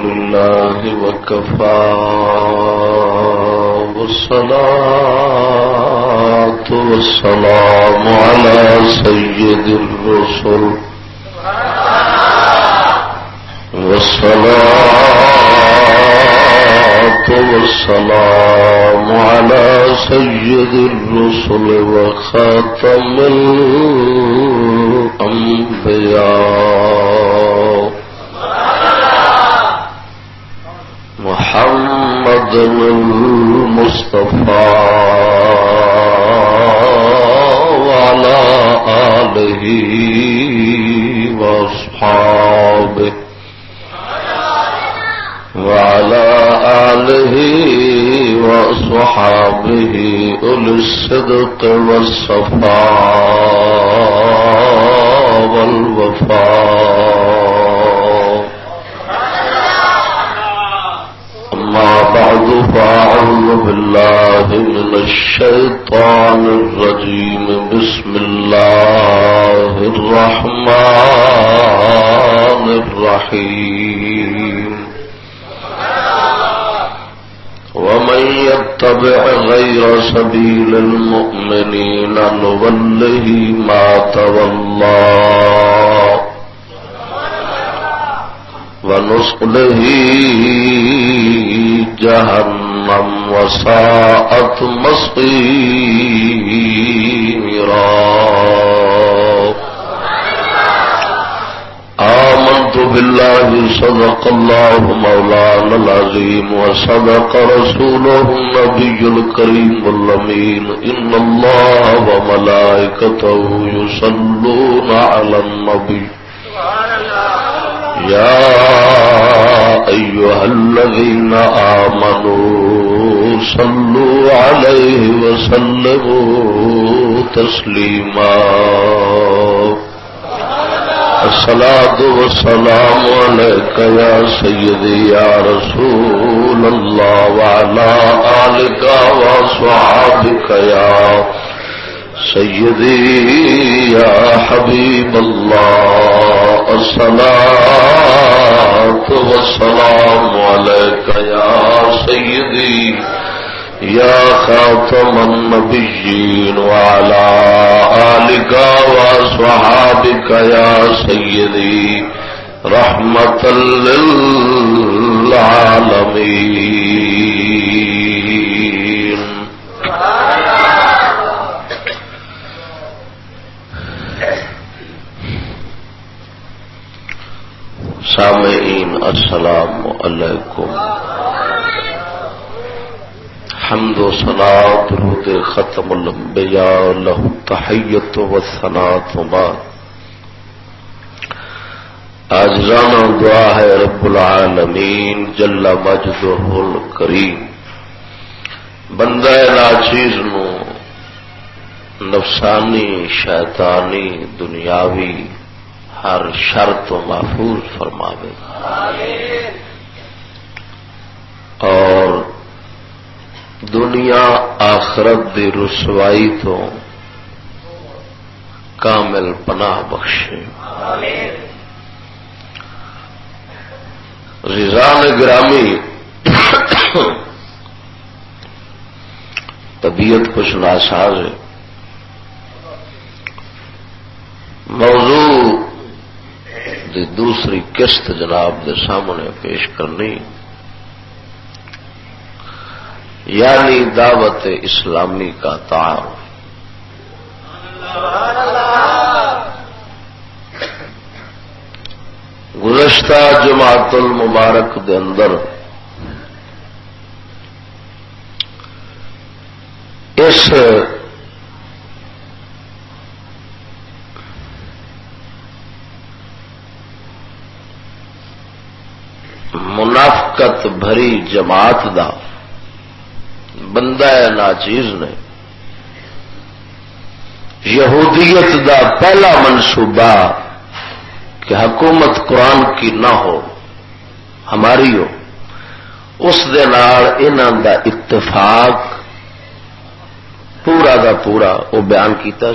لله وكفى والصلاة والسلام على سيد الرسل والصلاة والسلام على سيد الرسل وخاتم الأنبياء محمد المصطفى وعلى آله وأصحابه وعلى آله وصحابه أولي الصدق والصفاء والوفاء. أما بعد فأعوذ بالله من الشيطان الرجيم. بسم الله الرحمن الرحيم. ومن يتبع غير سبيل المؤمنين نوله ما تولى ونصله جهنم وساءت مصيرا. آمنت بالله صدق الله مولانا العظيم وصدق رسوله النبي الكريم الأمين. إن الله وملائكته يصلون على النبي يا أيها الذين آمنوا صلوا عليه وسلموا تسليما. الصلاة والسلام عليك يا سيدي يا رسول الله وعلى آلك وصحابك يا سيدي يا حبيب الله. الصلاة والسلام عليك يا سيدي يا خاتم النبيين وعلى آلك وصحابك يا سيدي رحمة للعالمين. سامعین السلام علیکم. حمد و ثناء درود ختم الانبیاء لہ تحیت و ثناء بعد. عاجزانہ دعا ہے رب العالمین جل مجدہ الکریم بندہ ناچیز نو نفسانی شیطانی دنیاوی ہر شر تو محفوظ فرماوے اور دنیا آخرت دی رسوائی تو کامل پناہ بخشے. رضوان گرامی طبیعت کچھ ناساز ہے. موضوع دی دوسری قسط جناب دے سامنے پیش کرنی یعنی دعوت اسلامی کا تعارف. گزشتہ جماعت المبارک دے اندر اس منافقت بھری جماعت دا بندہ ناچیز نے یہودیت دا پہلا منصوبہ کہ حکومت قرآن کی نہ ہو ہماری ہو اس دے نال انہاں دا اتفاق پورا دا پورا وہ بیان کیتا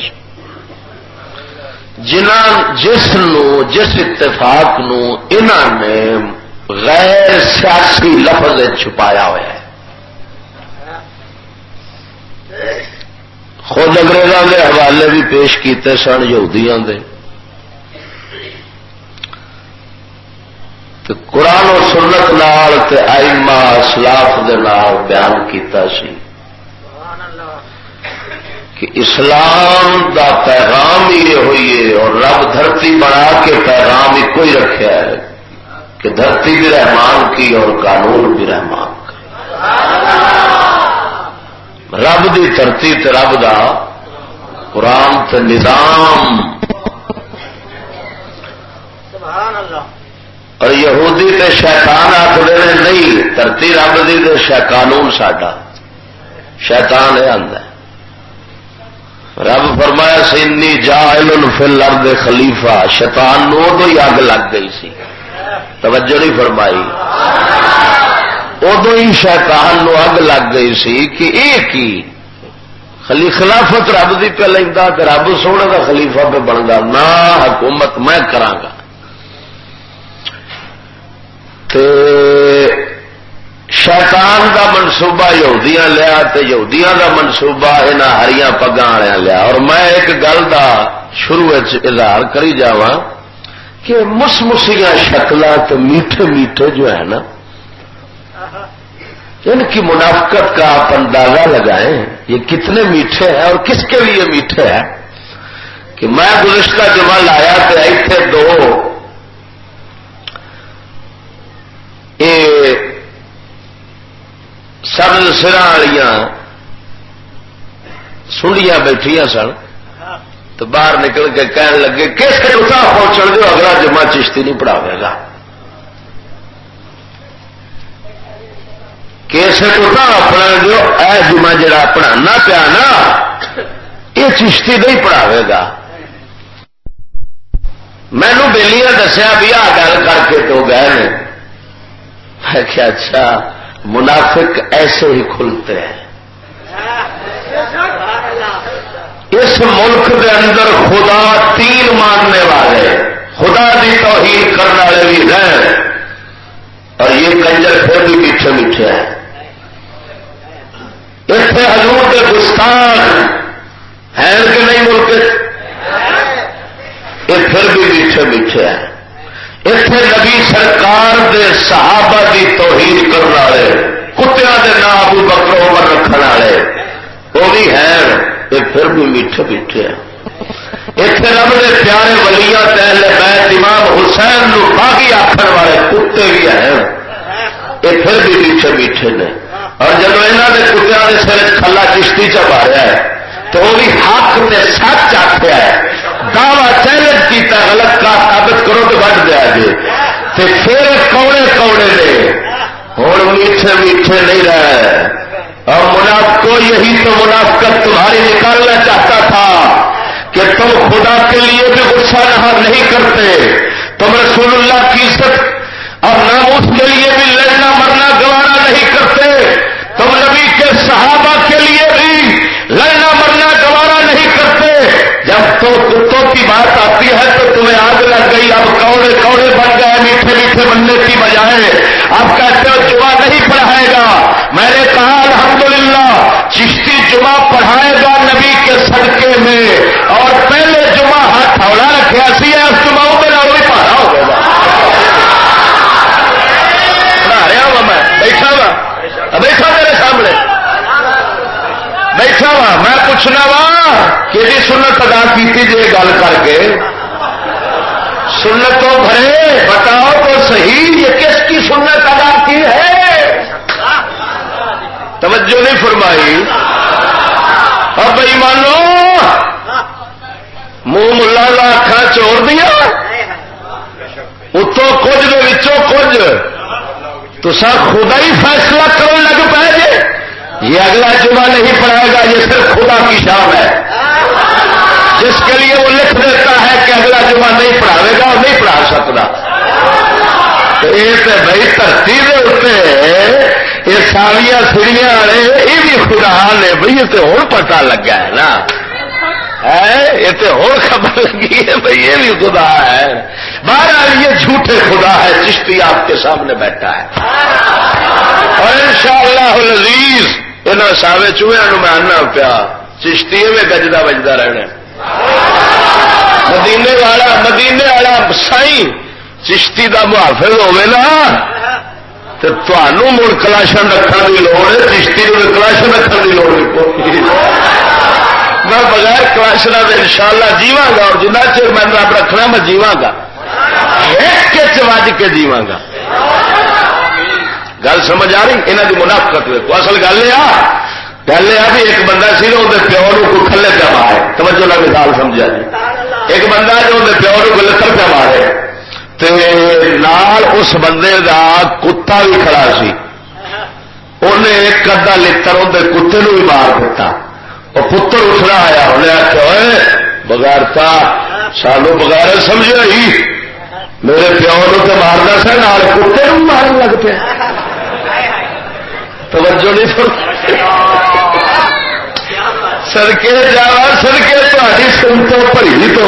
جس اتفاق نو انہاں نے غیر 86 لفظ چھپایا ہوا ہے. خود انگریزوں کے حوالے بھی پیش کیتے سن یہودیاں دے. قرآن و سنت نال تے ائمہ اسلاف دے نال بیان کیتا سی کہ اسلام دا پیغام ہی یہ ہوئی ہے اور رب دھرتی بنا کے پیغام ہی کوئی رکھا ہے کہ دھرتی بھی رحمان کی اور قانون بھی رحمان کا. رب دی دھرتی تے رب دا قرآن تے نظام. سبحان اللہ. اور یہودی تے شیطان آخر نہیں دھرتی رب دی تے قانون ساڈا شیطان یہ آندا ہے. رب فرمایا سی جاعل فی الارض خلیفہ. شیطان نو ادو ہی اگ لگ گئی سی. توجہ نہیں فرمائی. ادو ہی شیطان نو اگ لگ گئی سی کہ ایک ہی خلافت رب دی پہ لیندا تے رب سونے دا خلیفہ پہ بندا نہ حکومت میں کراں گا. تے شیطان دا منصوبہ یہودیاں لیا تے یہودیاں دا منصوبہ انہاں ہریاں پگاں والےاں لیا. اور میں ایک گل دا شروع اظہار کری جاواں کہ مسیاں شکلاں تے میٹھے میٹھے جو ہے نا ان کی منافقت کا آپ اندازہ لگائیں یہ کتنے میٹھے ہیں اور کس کے لیے میٹھے ہیں. کہ میں گزشتہ جمعہ لایا تے ایتھے دو سبز سراں والیاں سنڈیاں بیٹھیاں سن تو باہر نکل کے کہنے لگے کس کے اتنا پہنچن دو اگلا جمعہ چشتی نہیں پڑھاوے گا. کیسے اتنا اپنا جو اے جمعہ جڑا پڑھانا پیا نا یہ چشتی نہیں پڑھاوے گا. مینو بیلیاں دسیا بھی آ گل کر کے تو گئے نے. میں کیا اچھا منافق ایسے ہی کھلتے ہیں. اس ملک کے اندر خدا تین ماننے والے خدا کی توہین کرنے والے بھی ہیں اور یہ کنجر پھر بھی میٹھے میٹھے ہیں. اس سے حضور کے گستاخ ہیں کہ نہیں ملک یہ پھر بھی میٹھے میٹھے ہیں. اتنے نبی سرکار دے صحابہ کی توہین کرنے والے کتیا کے نام ابو بکر عمر رکھنے والے وہ بھی ہیں یہ پھر بھی میٹھے میٹھے ہیں. اتنے رب کے پیارے ولیاں اہل بیت امام حسین نو باغی آخر والے کتے بھی ہیں یہ پھر بھی میٹھے میٹھے نے. اور جب یہاں کے کتیا کے سر کھلا چشتی چباریا ہے تو وہ بھی حق نے سچ آخیا ہے. دعوی چیلنج کیتا غلط کا ثابت کرو تو بچ دیا جی. پھر کوڑے کوڑے نے ہوں میٹھے میٹھے نہیں رہے. اور منافقوں یہی تو منافقت تمہاری نکالنا چاہتا تھا کہ تم خدا کے لیے بھی غصہ نہیں کرتے. تم رسول اللہ کی عزت اور ناموس کے لیے بھی لڑنا مرنا گوارا نہیں کرتے. تم نبی کے صحابہ کے لیے بھی لڑنا مرنا گوارا نہیں کرتے. جب تو کتوں کی بات آتی ہے تو تمہیں آگ لگ گئی. اب کوڑے کوڑے بن گئے میٹھے میٹھے بننے کی بجائے اب کہتے ہو جمعہ نہیں پڑھائے گا. میں نے کہا الحمدللہ چشتی جمعہ پڑھائے گا نبی کے صدقے میں اور پہلے جمعہ ہاتھ ہولا رکھا سی اس جمعوں میں نہ بھی پڑھا ہوگا. پڑھا رہا ہوں میں بیٹھا ہوا بیٹھا میرے سامنے بیٹھا وا میں پوچھنا وا کہ سنت ادا کی جی گل کر کے سنت تو بھرے بتاؤ تو صحیح یہ کس کی سنت ادا کی ہے. توجہ نہیں فرمائی. اب بھائی مانو منہ ملا کا اکھا چور دیا اتوں کچھ دے وچوں کچھ تو سر خدا ہی فیصلہ کرنے لگ پائے جی. یہ اگلا جمعہ نہیں پڑھائے گا یہ صرف خدا کی شان ہے جس کے لیے وہ لکھ دیتا ہے کہ اگلا جمعہ نہیں پڑھاوے گا اور نہیں پڑھا سکتا. یہ تو بھائی دھرتی کے اتنے یہ ساڑیاں سیڑیاں والے یہ بھی خدا نے بھائی تو ہوں پتا لگا ہے نا. یہ تو اور خبر لگی ہے بھائی یہ بھی خدا ہے. بہرحال یہ جھوٹے خدا ہے. چشتی آپ کے سامنے بیٹھا ہے اور انشاءاللہ العزیز انہوں ساوے چوہے میں آنا پیا چشتی میں گجدا بجدا رہنا. مدینے والا سائی چشتی دا محافظ ہوئے نا تو تمہوں مڑ کلاشن رکھنے کی لوڑ ہے. چشتی میں کلاشن رکھنے کی لوڑ نہیں. میں بغیر کلاشنا ان شاء اللہ جیواں گا اور جنہ چر میں رب رکھنا میں جیواں گا ایک وج کے جیواں گا. گل سمجھ آ رہی انہوں کی منافقت دیکھو. اصل گل یہ بھی ایک بندہ سی نا اندر پیو نو کوئی کھلے پہ مارے. توجہ نہ مثال سمجھا جی. ایک بندہ جو اندر پیو نو کوئی لتر پہ مارے نال اس بندے دا کتا بھی کھڑا سی. انہیں ایک ادھا لتر اندر کتے نو بھی مار دیتا. اور پتر اٹھنا آیا انہیں آخیا بغیرتا سانو بغیر سمجھا ہی میرے پیو نو تو مارنا سا نال کتے نو مارن لگ پیا. توجہ نہیں سڑکے جا سڑکے تاری سنتوں بھری تو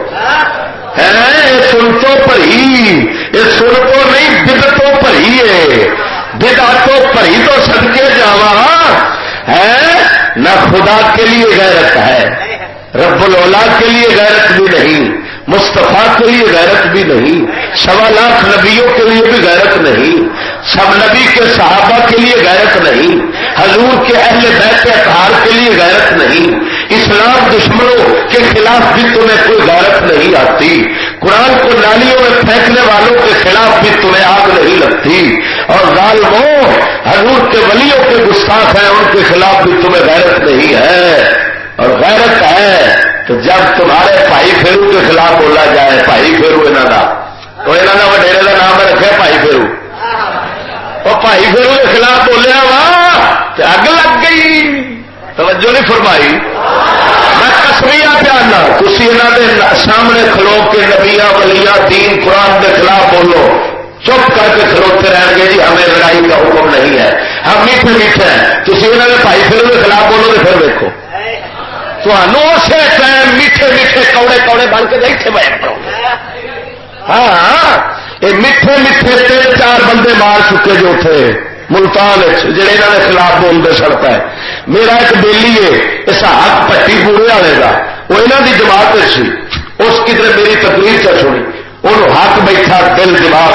سنتوں بھری یہ سن تو نہیں بدتوں بھری ہے. بدعتوں بھری تو سڑکے جاوا ہے. نہ خدا کے لیے غیرت ہے رب الاولاد کے لیے غیرت بھی نہیں مصطفیٰ کے لیے غیرت بھی نہیں 1.25 لاکھ نبیوں کے لیے بھی غیرت نہیں سب نبی کے صحابہ کے لیے غیرت نہیں حضور کے اہل بیت اطہار کے لیے غیرت نہیں اسلام دشمنوں کے خلاف بھی تمہیں کوئی غیرت نہیں آتی قرآن کو نالیوں میں پھینکنے والوں کے خلاف بھی تمہیں آگ نہیں لگتی اور ظالموں حضور کے ولیوں کے گستاخ ہیں ان کے خلاف بھی تمہیں غیرت نہیں ہے اور غیرت ہے تو جب تمہارے بھائی پھیرو کے خلاف بولا جائے بھائی پھیرو انہوں کا تو انہوں نے وڈیرے کا نام رکھا بھائی پھیرو اور بھائی پھیرو کے خلاف بولیا وا تو اگ لگ گئی توجہ نہیں فرمائی میں کسمیا پیانا تھی انہوں نے سامنے کھلو کے نبیا ولیاں دین قرآن کے خلاف بولو چپ کر کے کھلوتے رہیں گے جی ہمیں لڑائی کا حکم نہیں ہے ہم میٹھے میٹھے ہیں تھی انہوں نے بھائی پھیرو کے خلاف بولو تو پھر دیکھو اسی ٹائم میٹھے میٹھے کوڑے کوڑے بن کے بیٹھے بیٹھو. ہاں یہ میٹھے میٹھے 3-4 بندے مار چکے جو تھے ملتان جڑے انہوں نے خلاف بولتے سڑتا ہے. میرا ایک بیلی ہے اس حق پٹی پورے والے کا وہ انہوں کی جماعت سی اس کی طرح میری تقریر سے سنی انہوں حق بیٹھا دل دماغ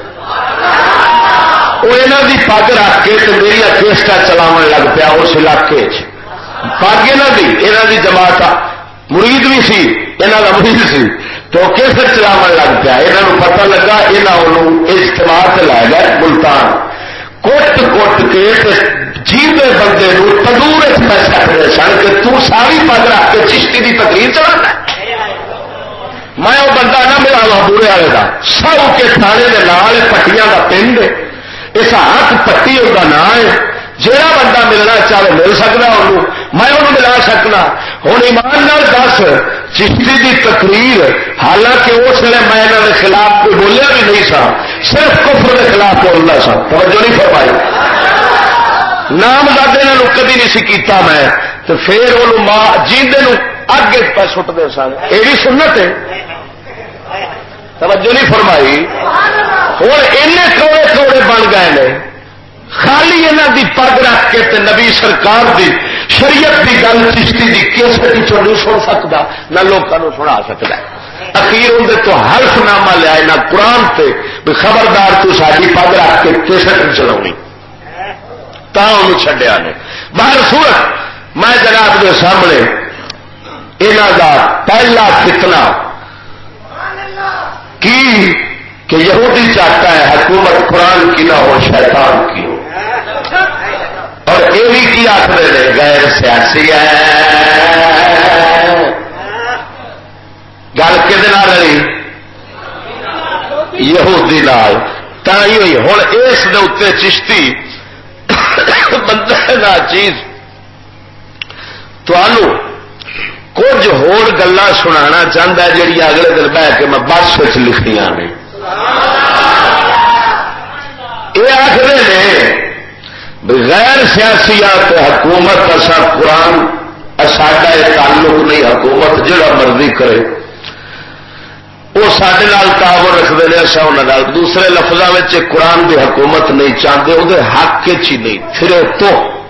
وہ انہوں کی پگ رکھ کے میری کیسٹا چلاو لگ پیا اس علاقے پگ یہاں کی جماعت مرید بھی سی یہاں کا مرید سی تو کیسے چلاو لگ پیا یہاں پتا لگا یہاں اجتماع سے لائے گئے ملتان کٹ کے جیتے بندے تندور سکتے سن کہ ساری پگ رکھ کے چشتی کی تقریر چلا میں وہ بندہ نہ ملاوا بورے والے کا سب کے تھانے کے نال پٹیاں کا پنڈ اس ہاتھ پٹی ان کا نام ہے جہاں بندہ ملنا چاہے مل سکتا انہوں میں انہوں ملا سکنا ہوں ایمان نال دس چشتی کی تقریر حالانکہ اس ویلے میں انہوں کے خلاف کوئی بولیا بھی نہیں سا صرف کفر کے خلاف بولنا سا توجہ نہیں فرمائی نام دادے انہوں کبھی نہیں سی کیتا میں تو پھر انہوں جیندے اگے پہ سٹتے سن یہ بھی سنت ہے توجہ نہیں فرمائی ہوں اینے کوڑے کوڑے بن گئے نے خالی انہوں دی پگ رکھ کے تے نبی سرکار دی شریعت دی گل چشتی دی کیسٹ نہیں سن سکتا نہ لوگوں سنا سکتا اخیر اندر تو حلف نامہ لیا نہ قرآن تے خبردار تو ساری پگ رکھ کے کیسٹ چلا چڈیا نے باہر صورت میں جناب کے سامنے انہوں کا پہلا فتنہ کی کہ یہودی چاہتا ہے حکومت قرآن کی نہ ہو شیطان کی ہو اور یہ بھی کی آخر نے غیر سیاسی ہے گل کہ رہی یہودی نال تھی ہوئی ہوں اس دے چشتی بندہ نہ چیز تمہوں کچھ ہور گلا سنا چاہتا ہے جہی اگلے دن بہ کے میں بس لکھنیا نے یہ آخر نے غیر سیاسیات حکومت اصا قرآن ساڈا یہ تعلق نہیں، حکومت جڑا مرضی کرے وہ سارے تعاون رکھتے ہیں، اصا انہوں دوسرے لفظوں میں قرآن کی حکومت نہیں چاہتے، وہ حق ہی نہیں پھرے تو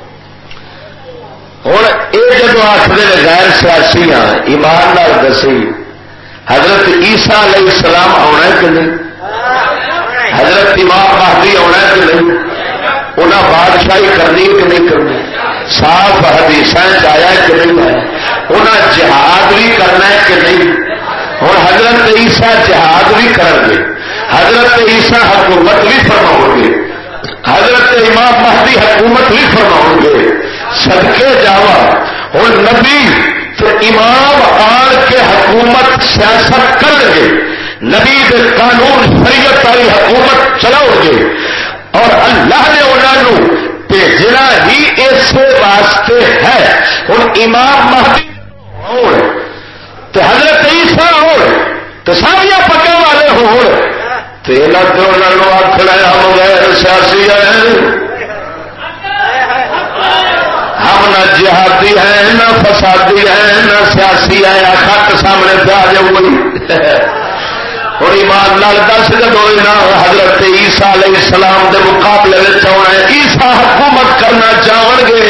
ہوں یہ جب آخر غیر سیاسی ہاں ایمان نال دسی حضرت عیسیٰ علیہ السلام آنا کہ نہیں، حضرت امام مہدی آنا کہ نہیں، انہیں بادشاہی کرنی کہ نہیں کرنی، صاف حدیث آیا کہ نہیں آیا، انہیں جہاد بھی کرنا ہے کہ نہیں، اور حضرت عیسیٰ جہاد بھی کریں گے، حضرت عیسیٰ حکومت بھی فرماؤ گے، حضرت امام مہدی حکومت بھی فرماؤ گے، صدقے جاوا اور نبی تو امام آن کے حکومت سیاست کر گے، نبی کے قانون شریعت والی حکومت چلاؤ گے، اور اللہ نے انہوں بھیجنا ہی اس واسطے ہے، اور امام مہدی تو حضرت عیسیٰ ہو تو ساریا پکا والے ہو آخنا ہم غیر سیاسی ہیں، ہم نہ جہادی ہیں نہ فسادی ہیں نہ سیاسی ہیں، خط سامنے پہ آ جاؤ اور ایمان لال دس جب حضرت عیسیٰ علیہ السلام کے مقابلے میں آنا ہے، عیسیٰ حکومت کرنا چاہن گے،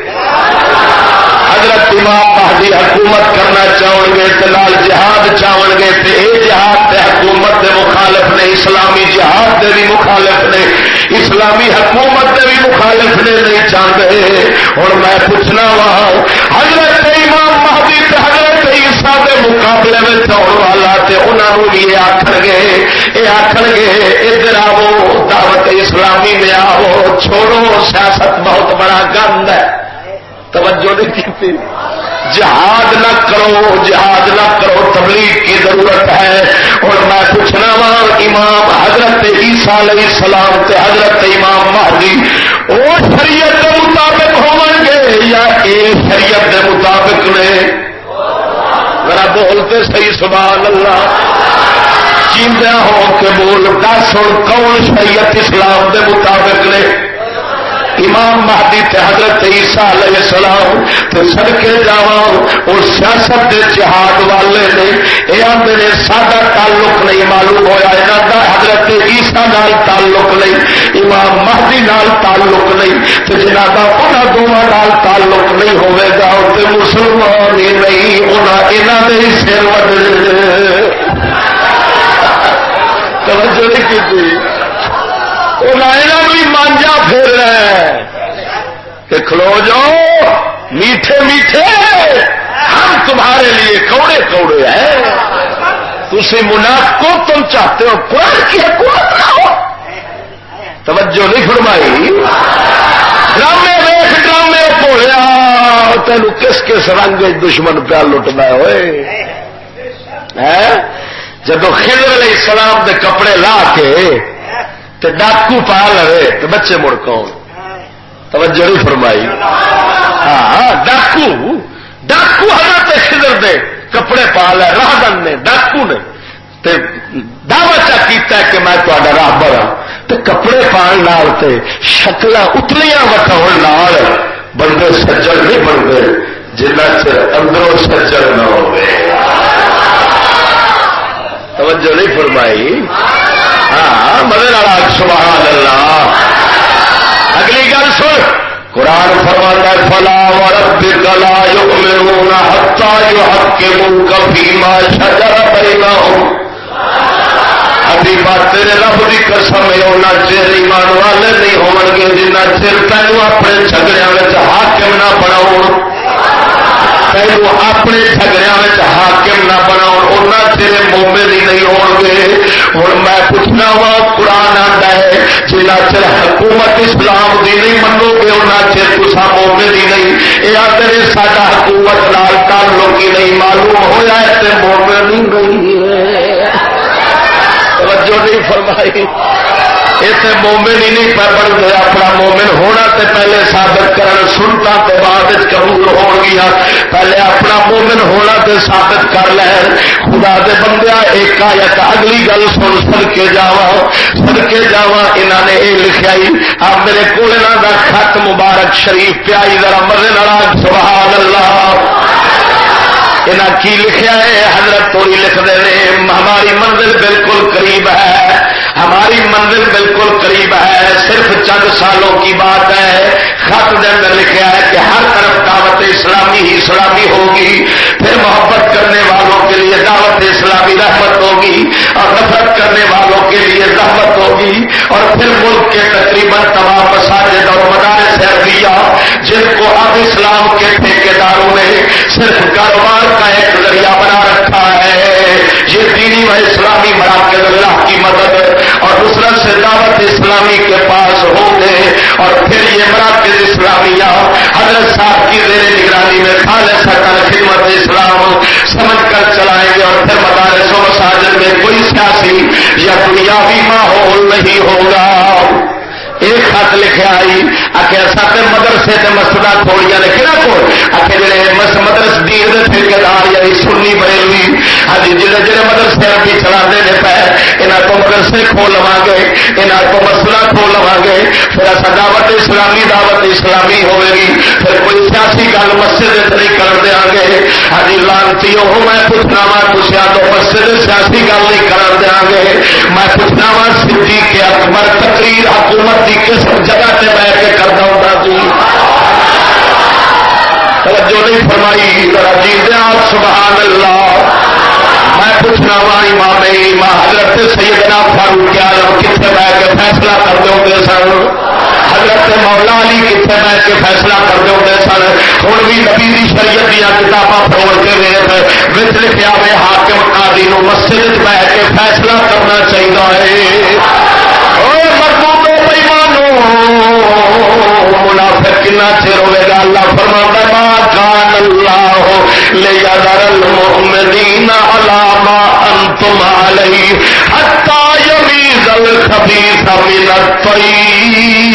حضرت امام مہدی حکومت کرنا چاہن گے، لال جہاد چاہن گے، تے اے جہاد تے حکومت دے مخالف نے، اسلامی جہاد دے بھی مخالف نے، اسلامی حکومت دے بھی مخالف نے، نہیں چاہتے۔ اور میں پوچھنا وا حضرت امام مہدی تے حضرت عیسیٰ دے مقابلے میں آنے والا تے انہوں بھی یہ آخر گے، ادھر آو دعوت اسلامی میں آو، چھوڑو سیاست بہت بڑا گند ہے، توجہ نہیں کی، جہاد نہ کرو، جہاد نہ کرو، تبلیغ کی ضرورت ہے۔ اور میں پوچھنا وا امام حضرت عیسیٰ علیہ السلام تے حضرت امام مہدی وہ شریعت کے مطابق ہون گے یا اے شریعت کے مطابق نے؟ ذرا بولتے صحیح سبحان اللہ، جیندیا ہو کے بول، دس ہوں کون شریعت اسلام کے مطابق نے؟ امام مہدی تے حضرت عیسیٰ علیہ السلام تے صدقے جاواں اور سیاست دے جہاد والے نے، یہ آندے نے ساڈا تعلق نہیں، معلوم ہویا انہاں دا حضرت عیسیٰ نال تعلق نہیں، امام مہدی نال تعلق نہیں، تے جنہاں دا انہاں دوواں نال تعلق نہیں ہوے گا تے مسلمان ہی نہیں، انہاں دے سر وڈنے۔ توجہ نہیں کیتی، بھی مانجا پھر رہا ہے کہ کھلو جاؤ میٹھے میٹھے ہم تمہارے لیے کوڑے کوڑے ہیں، تسی منافقو تم چاہتے ہو قرآن کی حکومت نہ ہو، توجہ نہیں فرمائی، ڈرامے ویخ ڈرامے پوڑیا تین کس کس رنگ دشمن پہ لٹنا ہوئے، جب خضر علیہ السلام دے کپڑے لا کے تے ڈاکو پا لے تو بچے مڑ کون؟ توجہ نہیں فرمائی، ہاں ڈاکو حضرت خضر دے کپڑے پا لے، راہبر نے ڈاکو نے تے دعوی کیتا ہے کہ میں تہاڈا راہبر ہاں، تے کپڑے پان نال تے شکلاں اتلیاں وکھاؤن نال بندے سجڑ نہیں بنتے جنہ چر اندروں سجڑ نہ ہوئے۔ توجہ نہیں فرمائی، ہاں مدد والا سبحان اللہ۔ اگلی گل سن، قرآن فرماتا ہے فلا وربک لا یؤمنون حتی یحکموک فیما شجر بینہم، ابھی بات تیرے رب کی قسم ہے انہاں چر ایمان والے نہیں ہون گے جنہ چر تینوں اپنے جھگڑیاں وچ حاکم نہ بناؤ، پہلو اپنے جھگڑیاں حاکم نہ بناؤ، انہاں چر مومن ہی نہیں ہون گے۔ اور میں پوچھنا وا قرآن آتا ہے جنہ چر حکومت اسلام دی نہیں منو گے انہاں چر تساں مومن ہی نہیں، یہ آتے ہیں ساڈا حکومت نال تعلق ہی نہیں، معلوم ہوا ہے تے مومن ہی نہیں ہے۔ توجہ نہیں فرمائی، اتنے مومن ہی نہیں بنتے، اپنا مومن ہونا تے پہلے ثابت کرن، سنتا تو بعد قبول ہو گیا، پہلے اپنا مومن ہونا تے ثابت کر لین۔ خدا دے بندیا ایک آیت اگلی گل سن، سدکے جاواں انہاں نے یہ لکھا ہی آپ میرے کول انہاں دا خط مبارک شریف پیائی ذرا مزے نال سبحان اللہ۔ انہاں کی لکھا ہے؟ حضرت توڑی لکھتے ہیں ہماری منزل بالکل قریب ہے، ہماری منزل بالکل قریب ہے، صرف چند سالوں کی بات ہے۔ خط کے اندر لکھا ہے کہ ہر طرف دعوت اسلامی ہی اسلامی ہوگی، پھر محبت کرنے والوں کے لیے دعوت اسلامی رحمت ہوگی اور نفرت کرنے والوں کے لیے رحمت ہوگی، اور پھر ملک کے تقریباً تمام مساجد اور مدارس عربیہ جن کو اب اسلام کے ٹھیکیداروں نے صرف کاروبار کا ایک ذریعہ بنا رکھا ہے، یہ دینی و اسلامی مراکز اللہ کی مدد اور نصرت سے دعوت اسلامی کے پاس ہوں گے، اور پھر یہ مراکز اسلامیہ حضرت صاحب کی زیر نگرانی میں خالصتاً خدمت اسلام سمجھ کر چلائیں گے، اور پھر مدارس و مساجد میں کوئی سیاسی یا دنیاوی ماحول نہیں ہوگا۔ ایک خط لکھا آئی آخر سات مدرسے سے مسجدہ کھولیاں نے کہنا کو آخر جڑے مدرس دین کے ٹھیکیدار یعنی سنی بریلوی ہاں جی جڑے مدرسے عربی چلا دے پے یہاں کو مدرسے کھول لوا گے، یہاں کو مسئلہ کھول لوا گے، پھر ایسا دعوت اسلامی ہوئے گی، پھر کوئی سیاسی گل مسجد نہیں کر دیا گے۔ ہاں جی لانتی ہو میں پوچھنا وا پوچھا تو مسجد سیاسی گل نہیں کر دیا گے، میں پوچھنا وا صدیق اکبر تقریر حکومت کس جگہ سے بیٹھ کے کرتا ہوتا سی؟ توجہ نہیں فرمائی ذرا جیتے آپ سبحان اللہ۔ میں پوچھنا وا امام حضرت سیدنا فاروق اعظم کتنے بیٹھ کے فیصلہ کرتے ہوتے سن، حضرت مولا علی کتنے بیٹھ کے فیصلہ کرتے ہوتے سن۔ ہوں بھی نبی دی شریعت دیا کتاباں پڑھ کے ویچ لکھا ہوئے حاکم قاضی نو مسجد بیٹھ کے فیصلہ کرنا چاہیے۔ منافق کتنا چر ہوئے گا؟ اللہ فرماتا ہے ما کان اللہ لیذر المؤمنین علی ما انتم علیہ حتی یمیز الخبیث من الطیب۔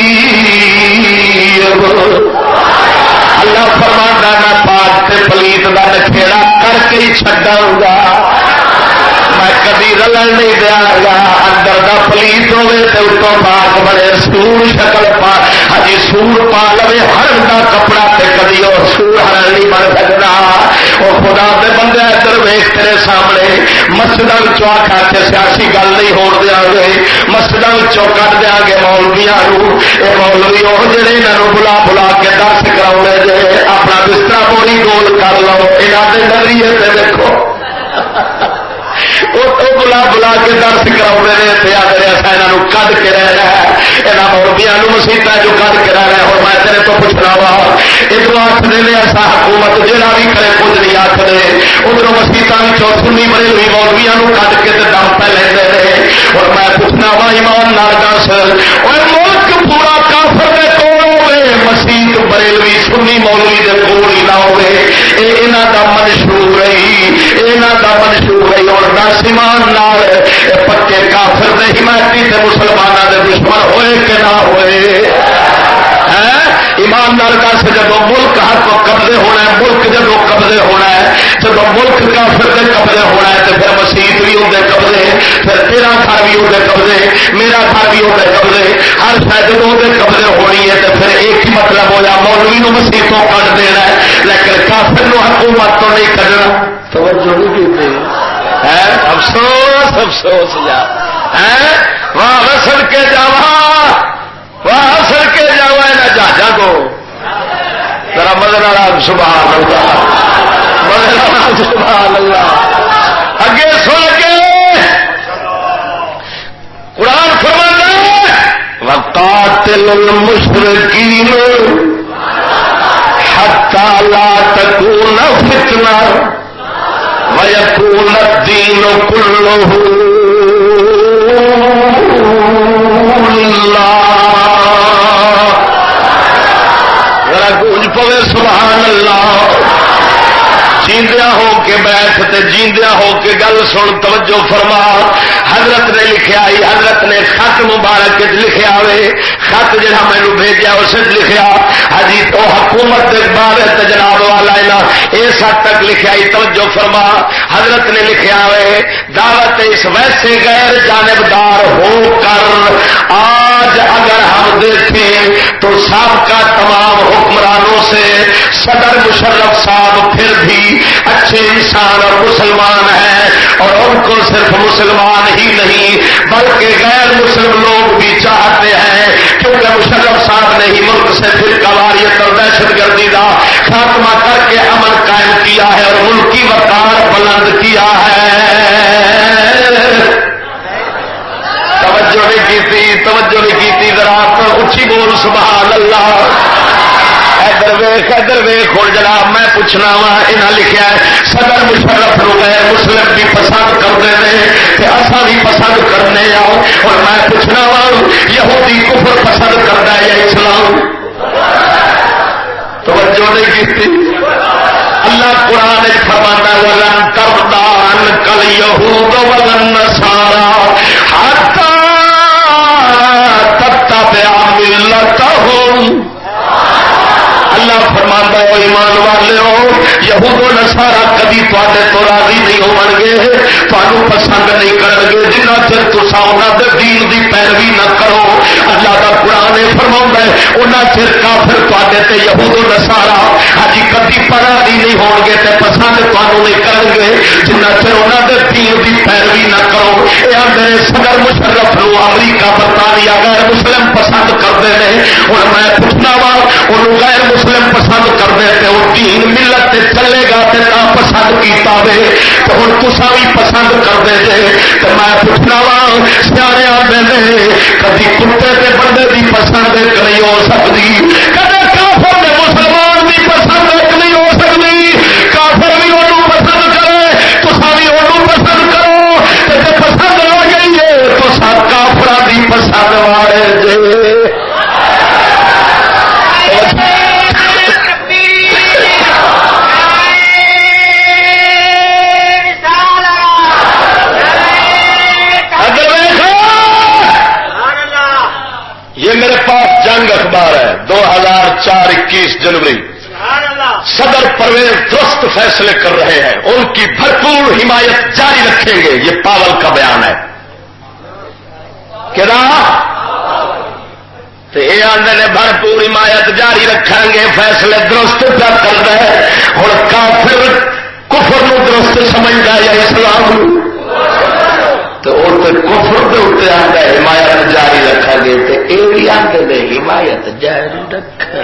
اللہ فرماتا ہے میں پاک تے پلیت کا نکھیڑا کر کے ہی چھڈاں گا، میں کبھی رلن نہیں دیا گا۔ اندر کا پلیت ہوے تو اتوں پاک بڑے سور شکل پا ہجی سور پا لے ہرن کا کپڑا تے کبھی اور سور ہرن نہیں بن سکتا۔ وہ خدا دے بندے ادھر ویخ تیرے سامنے مسجد آ کے سیاسی گل نہیں ہو دیا گے، مسجد کٹ دیا گے مولویاں یہ مولوی وہ جڑے یہاں بلا بلا کے درس کرا جے اپنا بستر بوری گول کر لو یہاں کے نظریے سے دیکھو بلا بلا کے درس کرا یہاں کد کے رہنا ہے، یہاں مولویا مسیطا جو کد کے رہنا ہے۔ اور میں تیرے تو پوچھنا وا ادھر آخر ایسا حکومت جہاں بھی کرے کچھ نہیں آخر ادھر مسیطا سنی بڑی ہوئی مولویا کد کے دم پہ لیندے رہے۔ اور میں پوچھنا وا ایمان نال دس اور ملک پورا کافر کے کول ہوے مسیت بریلوی سنی مولوی کے کول ہی نہ ہوے، یہاں کا منشور رہی، یہاں کا منشور رہی۔ اور دس ایمان نال پکے کافر نے حمایتی تے مسلمانوں کے دشمن ہوئے کہ نہ ہوئے؟ ایمان نال دس جب ملک ہاتھ قبضے ہونا ہے، ملک جب قبضے ہونا ہے، جب ملک کافر کے قبضے ہونا ہے تو پھر مسیت بھی ہوتے قبضے، پھر تیرا گھر بھی ہوتے قبضے، میرا گھر بھی ہوتے قبضے، ہر شاید ہوتے قبضے ہونی ہے۔ تو پھر ایک ہی مطلب ہوا مولوی نو مسیتوں کٹ دینا ہے، لیکن کافر نو حکومت تو نہیں کٹنا۔ توجہ نہیں کی افسوس افسوس جا واہ سڑ کے جاوا واہ سڑ کے جاوا نہ جہاز کو ذرا مدد سبحان اللہ مدد سبحان اللہ اگے سن کے قرآن فرماتا ہے وقاتل المشرکین حتی لا تکون فتنہ وَيَكُونَ الدِّينُ كُلُّهُ لِلَّهِ۔ ذرا گونج پوے سبحان اللہ۔ جیندیا ہو کے بیٹھ تے جیندیا ہو ہو کے گل سن توجہ فرما. حضرت نے لکھا حضرت نے خط مبارک لکھا ہوئے خط جہاں مینو بھیجا اس لکھا ہجی تو حکومت بارے جناب والا اس حد تک لکھا توجہ فرما. حضرت نے لکھا ہوئے دعوت اس ویسے غیر جانبدار ہو کر آج اگر ہم دیکھیں تو سابقہ تمام حکمرانوں سے صدر مشرف صاحب پھر بھی اچھے انسان اور مسلمان ہیں اور ان کو صرف مسلمان ہی نہیں بلکہ غیر مسلم لوگ بھی چاہتے ہیں کیونکہ مشرف صاحب نے ہی ملک سے فرقہ واریت اور دہشت گردی کا خاتمہ کر کے امن قائم کیا ہے اور ملک کی وقار بلند کیا ہے. توجہ نہیں کی ذرا اچھی بول سبحان اللہ. ادھر ویخ ہوں جناب میں پوچھنا وا انہیں لکھا ہے صدر مشرف نو غیر مسلم بھی پسند کرتے ہیں اصا بھی پسند کرنے آؤ اور میں پوچھنا وا یہودی کفر پسند کرتا ہے یا اسلام. توجہ نہیں کی. اللہ قرآن فرماتا ہے ولن ترضى عنك اليهود ولا النصارى حتى تتبع ملتهم. اللہ فرماتا ہے ایمان والے ہو یہود و نصارا کبھی تے تو راضی نہیں ہو گے تمہیں پسند نہیں کرن گے جنہ چر تسا انہاں دے دین دی پیروی نہ کرو. اللہ کا قرآن فرماتا ہے انہاں چر کافر تے تے یہود و نصارا ہجی کبھی راضی نہیں ہون گے تے پسند تمہیں نہیں کرن گے جنہ چر انہاں دے دین دی پیروی نہ کرو. اے میرے صدر مشرف نو امریکہ برطانیہ غیر مسلم پسند کرتے ہیں. ہن میں پوچھنا وا انہوں غیر مسلم پسند کرتے ہیں وہ دین ملت تے چلے گا تے تا پسند کیتا وے تو ہن تساں بھی پسند کرتے جے تے میں پوچھنا وا سیانے آندے نے کبھی کتے تے بندے دی پسند نہیں ہو سکتی کدے کافر تے مسلمان دی پسند نہیں ہو سکتی. کافر بھی انہوں پسند کرے تساں بھی انہوں پسند کرو تے جے پسند آ گئی ہے تو سب کافراں دی پسند والے جے. یہ میرے پاس جنگ اخبار ہے 2004-21 جنوری. صدر پرویز درست فیصلے کر رہے ہیں ان کی بھرپور حمایت جاری رکھیں گے. یہ پاول کا بیان ہے کہ یہ آدھے نے بھرپور حمایت جاری رکھیں گے فیصلے درست پہ کر رہے ہوں کافر کفر نو درست سمجھتا ہے یا اسلام تو کفر کے اتنے آتا ہے حمایت جاری رکھا گے تو یہ بھی آتے نے حمایت جاری رکھا.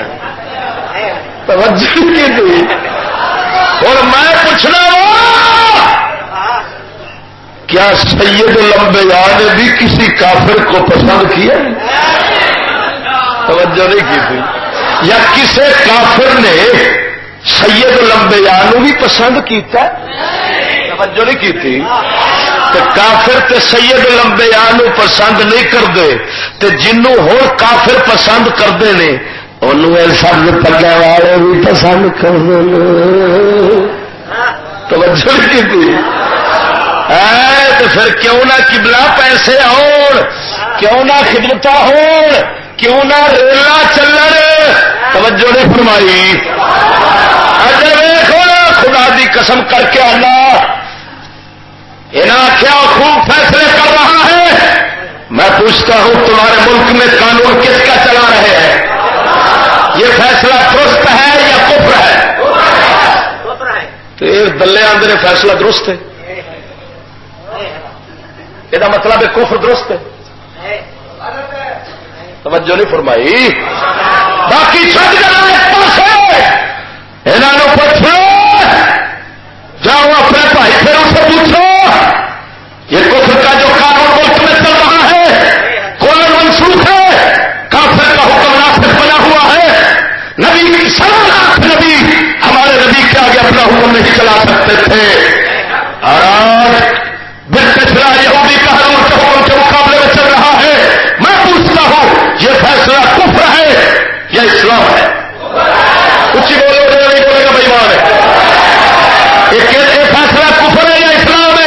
اور میں پوچھنا کیا سید الانبیاء نے بھی کسی کافر کو پسند کیا؟ توجہ نہیں کی تھی. یا کسی کافر نے سید الانبیاء نو بھی پسند کیتا؟ توجہ نہیں کی تھی. کافر تے سید الانبیاء نو پسند نہیں کرتے تے جنوں ہور کافر پسند کرتے ہیں انہوں سب پگے والے بھی پسند کرتے ہیں. توجہ نہیں کی تھی. تو پھر کیوں نہ قبلہ پیسے ہون کیوں نہ خدمت ہون کیوں نہ ریلا چلن. توجہ نہیں فرمائی. اجر ویکھو خدا دی قسم کر کے اللہ کیا خوب فیصلے کر رہا ہے. میں پوچھتا ہوں تمہارے ملک میں قانون کس کا چلا رہے ہیں؟ یہ فیصلہ درست ہے یا کفر ہے؟ تو یہ دلے آندے نے فیصلہ درست ہے یہ مطلب ہے کفر درست ہے. توجہ نہیں فرمائی. باقی سب جگہ انہوں پوچھو جاؤ اپنے بھائی پھر اسے پوچھو یہ کفر کا جو قانون ملک میں چل رہا ہے کون منسوخ ہے؟ کافر کا حکم نافذ بنا ہوا ہے. نبی 7 لاکھ نبی ہمارے نبی کے آگے اپنا حکم نہیں چلا سکتے تھے. اور آج بالکل یہودی قانون کے حکم کے مقابلے میں چل رہا ہے. میں پوچھتا ہوں یہ فیصلہ کفر ہے یا اسلام ہے؟ کچھ بولے نہیں بولے گا بھائی مان ہے. یہ فیصلہ کفر ہے یا اسلام ہے؟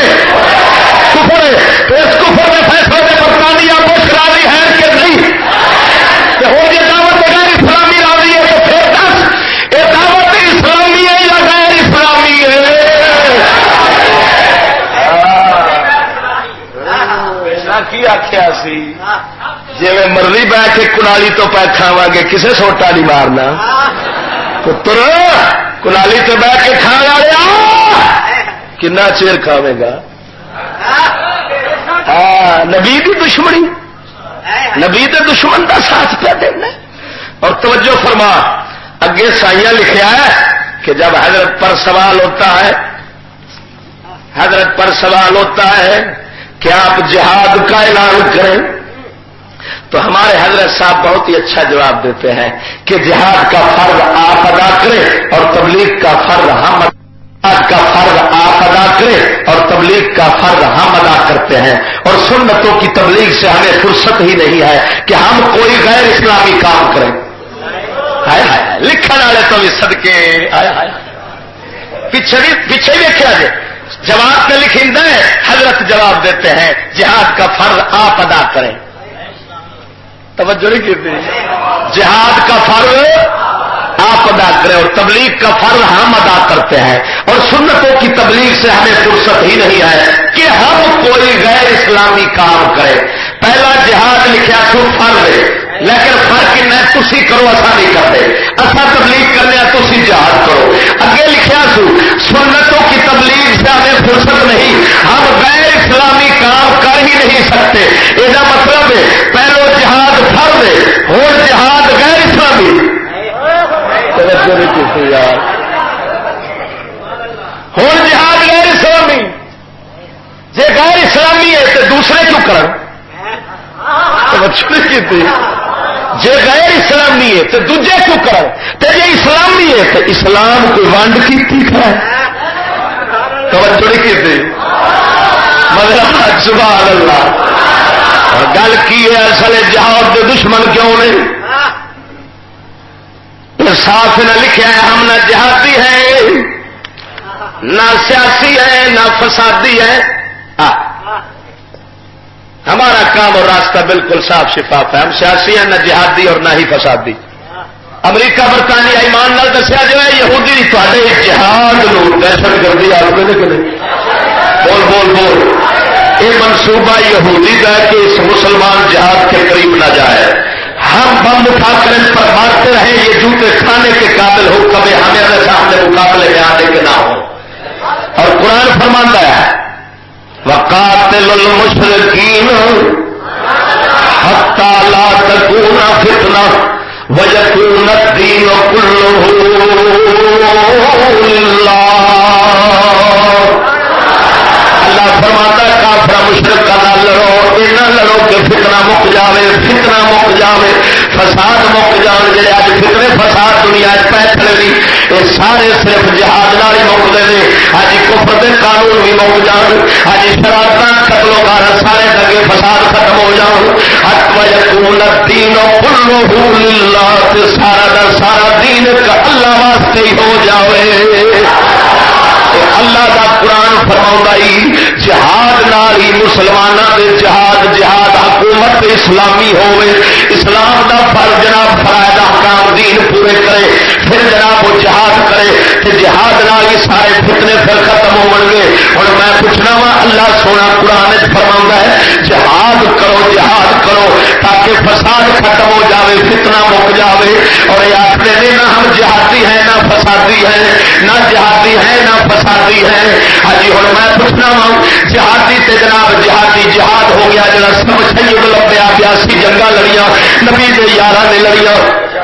مرضی بہ کے کلالی تو پہ کھاوا گے کسے سوٹا نہیں مارنا پتر کلالی تو بہ کے کھا لیا کنا چیر کھاوے گا نبی کی دشمنی نبی کے دشمن کا ساتھ پہ دینا اور توجہ فرما اگے سائیاں لکھیا ہے کہ جب حضرت پر سوال ہوتا ہے حضرت پر سوال ہوتا ہے کہ آپ جہاد کا اعلان کریں تو ہمارے حضرت صاحب بہت ہی اچھا جواب دیتے ہیں کہ جہاد کا فرض آپ ادا کریں اور تبلیغ کا فرض ہم آپ ادا کریں اور تبلیغ کا فرض ہم ادا کرتے ہیں اور سنتوں کی تبلیغ سے ہمیں فرصت ہی نہیں ہے کہ ہم کوئی غیر اسلامی کام کریں. لکھن والے تو بھی صدقے پیچھے دیکھا جائے جواب پہ لکھیں ہے حضرت جواب دیتے ہیں جہاد کا فرض آپ ادا کریں. توجہ نہیں کی جہاد کا فرض آپ ادا کریں اور تبلیغ کا فرض ہم ادا کرتے ہیں اور سنتوں کی تبلیغ سے ہمیں فرصت ہی نہیں ہے کہ ہم کوئی غیر اسلامی کام کریں. پہلا جہاد لکھا تو فرض ہے لیکن فرق تھی کرو اصا نہیں کرتے اصا تبلیغ کرنے تھی جہاد کرو. اگے لکھا سنتوں کی تبلیغ سے ہمیں فرصت نہیں ہم غیر اسلامی کام کر ہی نہیں سکتے. یہ مطلب ہے پہلو جہاد فرض ہے اور جہاد غیر اسلامی ہوں جہاد غیر اسلامی جی غیر اسلامی ہے تو دوسرے کیوں کریں جی غیر اسلامی ہے تو دوجے کیوں کریں تو جی اسلامی ہے تو اسلام کوئی ونڈ کی توجہ نہیں کی مطلب سبحان اللہ. گل کی ہے اصل جہاد کے دشمن کیوں نہیں صاف نہ لکھا ہے ہم نہ جہادی ہے نہ سیاسی ہے نہ فسادی ہے. ہمارا کام اور راستہ بالکل صاف شفاف ہے. ہم سیاسی ہیں نہ جہادی اور نہ ہی فسادی. امریکہ برطانیہ ایمان نال دسیا جو ہے یہودی تے جہاد لوگ دہشت گردی آدمی کہ نہیں بول بول بول یہ منصوبہ یہودی کا کہ اس مسلمان جہاد کے قریب نہ جائے. ہم بم اٹھا کر ان پر مارتے رہے یہ جوتے کھانے کے قابل ہو کبھی ہمیں سامنے مقابلے میں آنے کے نہ ہو. اور قرآن فرماتا ہے وقاتل المشرکین حتی لا تکون فتنہ ویکون الدین کلہ للہ. اللہ فرماتا ہے کافر مشرک کا نہ لڑو یہ نہ لڑو کہ فتنہ مک جاوے فتنہ مک جاوے فساد مک جان جڑے اج فتنے فساد دنیا پہ چلے گی یہ سارے صرف جہاد نال ہی مکتے ہیں. اج کفر دے قانون بھی مک جان اج شرارت قتل و غارت سارے لگے فساد ختم ہو جان حق ویکون الدین کلہ للہ سارا دا سارا دین اللہ واسطے ہی ہو جاوے. اللہ کا قرآن فرمائی جہاد نال ہی مسلمانوں کے جہاد حکومت اسلامی ہوئے اسلام دا فرض جناب فرائض احکام دین پورے کرے پھر جناب وہ جہاد کرے کہ جہاد نال ہی سارے فتنے پھر ختم ہو گے. اور میں پوچھنا وا اللہ سونا قرآن فرما ہے جہاد کرو تاکہ فساد ختم ہو جاوے فتنہ مک جاوے. اور یہ آخر نے نہ ہم جہادی ہیں نہ فسادی ہیں نہ جہادی ہیں نہ فسادی ہیں. ہاں جی ہوں میں پوچھنا وا جہادی تے جناب جہاد ہو گیا جڑا سب سید لبیا 82 جنگاں لڑیاں نبی دے یاراں نے لڑیاں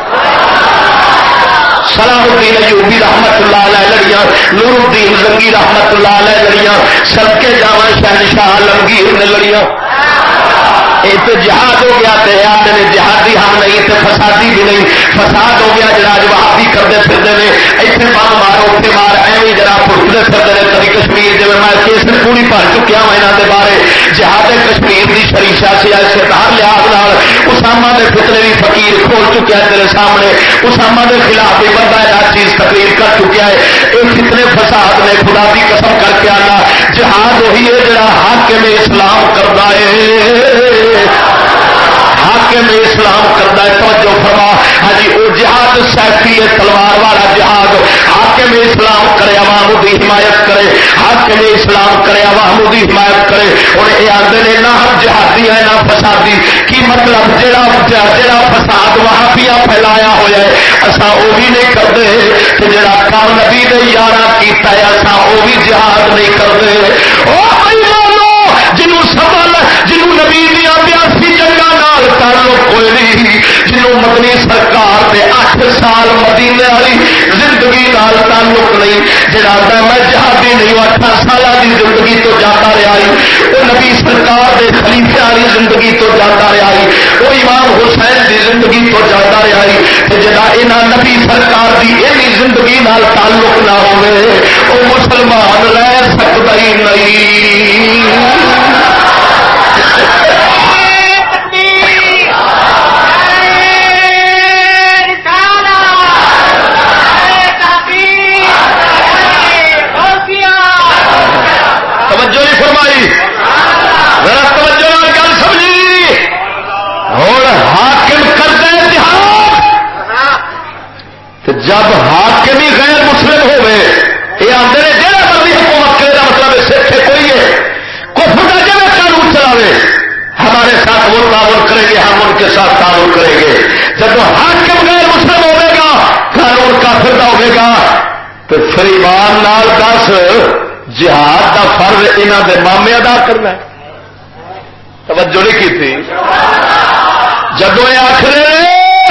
صلاح الدین ایوبی رحمت اللہ علیہ لڑیاں نور الدین زنگی رحمت اللہ علیہ لڑیاں صدقے جاواں شہنشاہ عالمگیر نے لڑیاں. یہ تو جہاد ہو گیا تے آتے نے جہادی ہم نہیں تے فسادی بھی نہیں. فساد ہو گیا جڑا وہابی کرتے پھرتے ہیں ایتھے بم مارو اتنے مار ایویں جڑا پھٹتے پھرتے ہیں. کبھی کشمیر جی میں کیس پوری بھر چکیا ہوں یہاں کے بارے جہاد کشمیر کی شریشہ سیاست ہر لحاظ نال اسامہ کے فتنے بھی فقیر کھول چکیا تیرے سامنے. اسامہ کے خلاف بھی بندہ ہر چیز تقریر کر چکیا ہے. یہ فتنے فساد نے خدا کی قسم کر کے آنا جہاد وہی ہے جڑا حاکم اسلام کرتا ہے حاکم اسلام کرتا ہے. توجہ فرما ہاں جی وہ جہاد سیفی ہے تلوار والا جہاد حاکم اسلام کرے عوام دی حمایت کرے، حاکم اسلام کرے عوام دی حمایت کرے. ہوں یہ آتے ہیں نہ ہم جہادی ہے نہ فسادی. کی مطلب جڑا فساد وہابیاں پھیلایا ہوا ہے اصا وہ بھی نہیں کرتے، جڑا کام نبی نے یارہ کیتا ہے اصا وہ بھی جہاد نہیں کرتے. جنوں سبل جنوں نبی دیا 82 جنگاں نال تعلق کوئی نہیں، جنوں مدنی سرکار دے 8 سال مدینے والی زندگی نال تعلق نہیں، جڑا میں جہادی نہیں 8 سالہ دی زندگی تو جاتا رہا وہ نبی سرکار دے خلیفے والی زندگی تو جاتا رہا وہ امام حسین دی زندگی تو جاتا رہا جڑا انہاں نبی سرکار دی اینی زندگی نال تعلق نہ ہوئے وہ مسلمان رہ سکتا ہی نہیں. توجہ نہیں فرمائی، ذرا توجہ نال گل سمجھی. اور حاکم کرتا ہے جہاد تو جب حاکم ہی غیر مسلم ہوئے یہ آتے ہیں جہاں مرضی حکومت کرے کا مطلب سکھ کوئی ہے کفر کا جب قانون چلاوے ہمارے ساتھ وہ تعاون کریں گے ہم ان کے ساتھ تعاون کریں گے. جب وہ حاکم غیر مسلم ہوئے گا قانون کافر کا ہوئے گا تو پھر ایمان نال دس جہاد کا فرض انہوں دے مامے ادا کرنا ہے. توجہ نہیں کی تھی. جب یہ آخر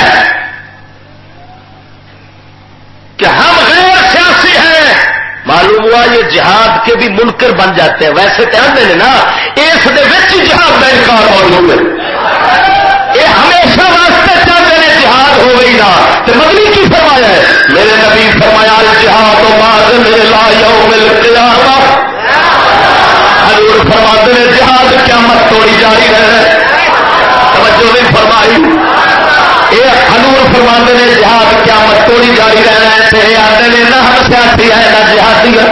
کہ ہم غیر سیاسی ہیں معلوم ہوا یہ جہاد کے بھی منکر بن جاتے ہیں. ویسے تو آتے ہیں نا اس جہاد کا انکار موجود ہے. یہ ہمیشہ واسطے چاہتے ہیں جہاد ہو گئی نا تو مدنی کی فرمایا ہے میرے نبی فرمایا جہاد و ماض لا یوم القیامہ. حضور فرماتے ہیں جہاد قیامت توڑی جاری ہے. توجہ نہیں فرمائی. یہ حضور فرماتے ہیں جہاد قیامت توڑی جاری رہنا ہے. آتے ہیں نہ ہم سیاسی ہے نہ جہادی ہے.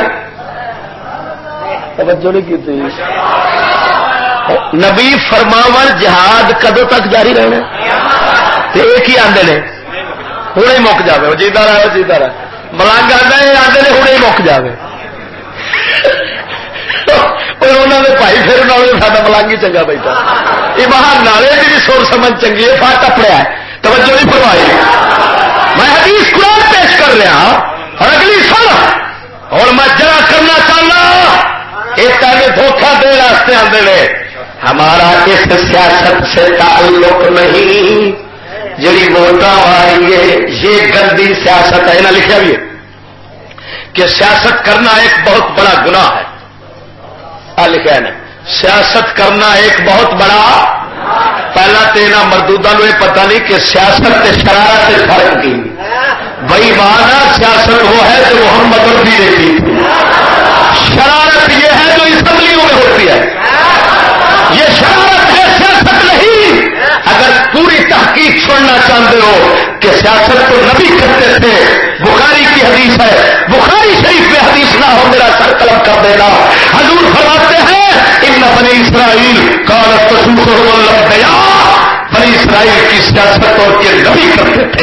توجہ نہیں کی تھی. نبی فرماون جہاد کدو تک جاری رہنا ایک ہی آدھے نے ہوں ہی مک جائے. جیتا رہا جیتا رہا. ملنگ آدھے آدھے نے ہوں ہی مک جائے. انہوں نے بھائی پھر سا ملنگ ہی چنگا بیٹھا. یہ باہر نالے کی بھی سوچ سمجھ چنگی ہے. فٹ اپڑیا توجہ نہیں فرمائی. میں حدیث قرآن پیش کر رہا اور اگلی سن اور میں جرا کرنا چاہنا یہ پہلے دھوکھا دے راستے آتے ہیں. ہمارا اس سیاست سے تعلق نہیں جڑی ووٹاں آئی ہے یہ گندی سیاست ہے. نہ لکھا بھی ہے کہ سیاست کرنا ایک بہت بڑا گناہ ہے. لکھا ہے نا سیاست کرنا ایک بہت بڑا. پہلا تو یہاں مردودہ یہ پتہ نہیں کہ سیاست سے شرارت سے فرق کی. بھائی مانا سیاست وہ ہے جو محمد رفیع نے کی تھی. شرارت یہ ہے جو اسمبلیوں میں ہوتی ہے. یہ شرارت ہے سیاست نہیں. اگر پوری تحقیق چھوڑنا چاہتے ہو کہ سیاست تو نبی کرتے تھے بخاری کی حدیث ہے بخاری شریف میں حدیث نہ ہو میرا سر قلم کر دینا. حضور فرماتے ہیں ان بنی اسرائیل قالت تسوسهم الانبیاء. بنی اسرائیل کی سیاست اور کے نبی کرتے تھے.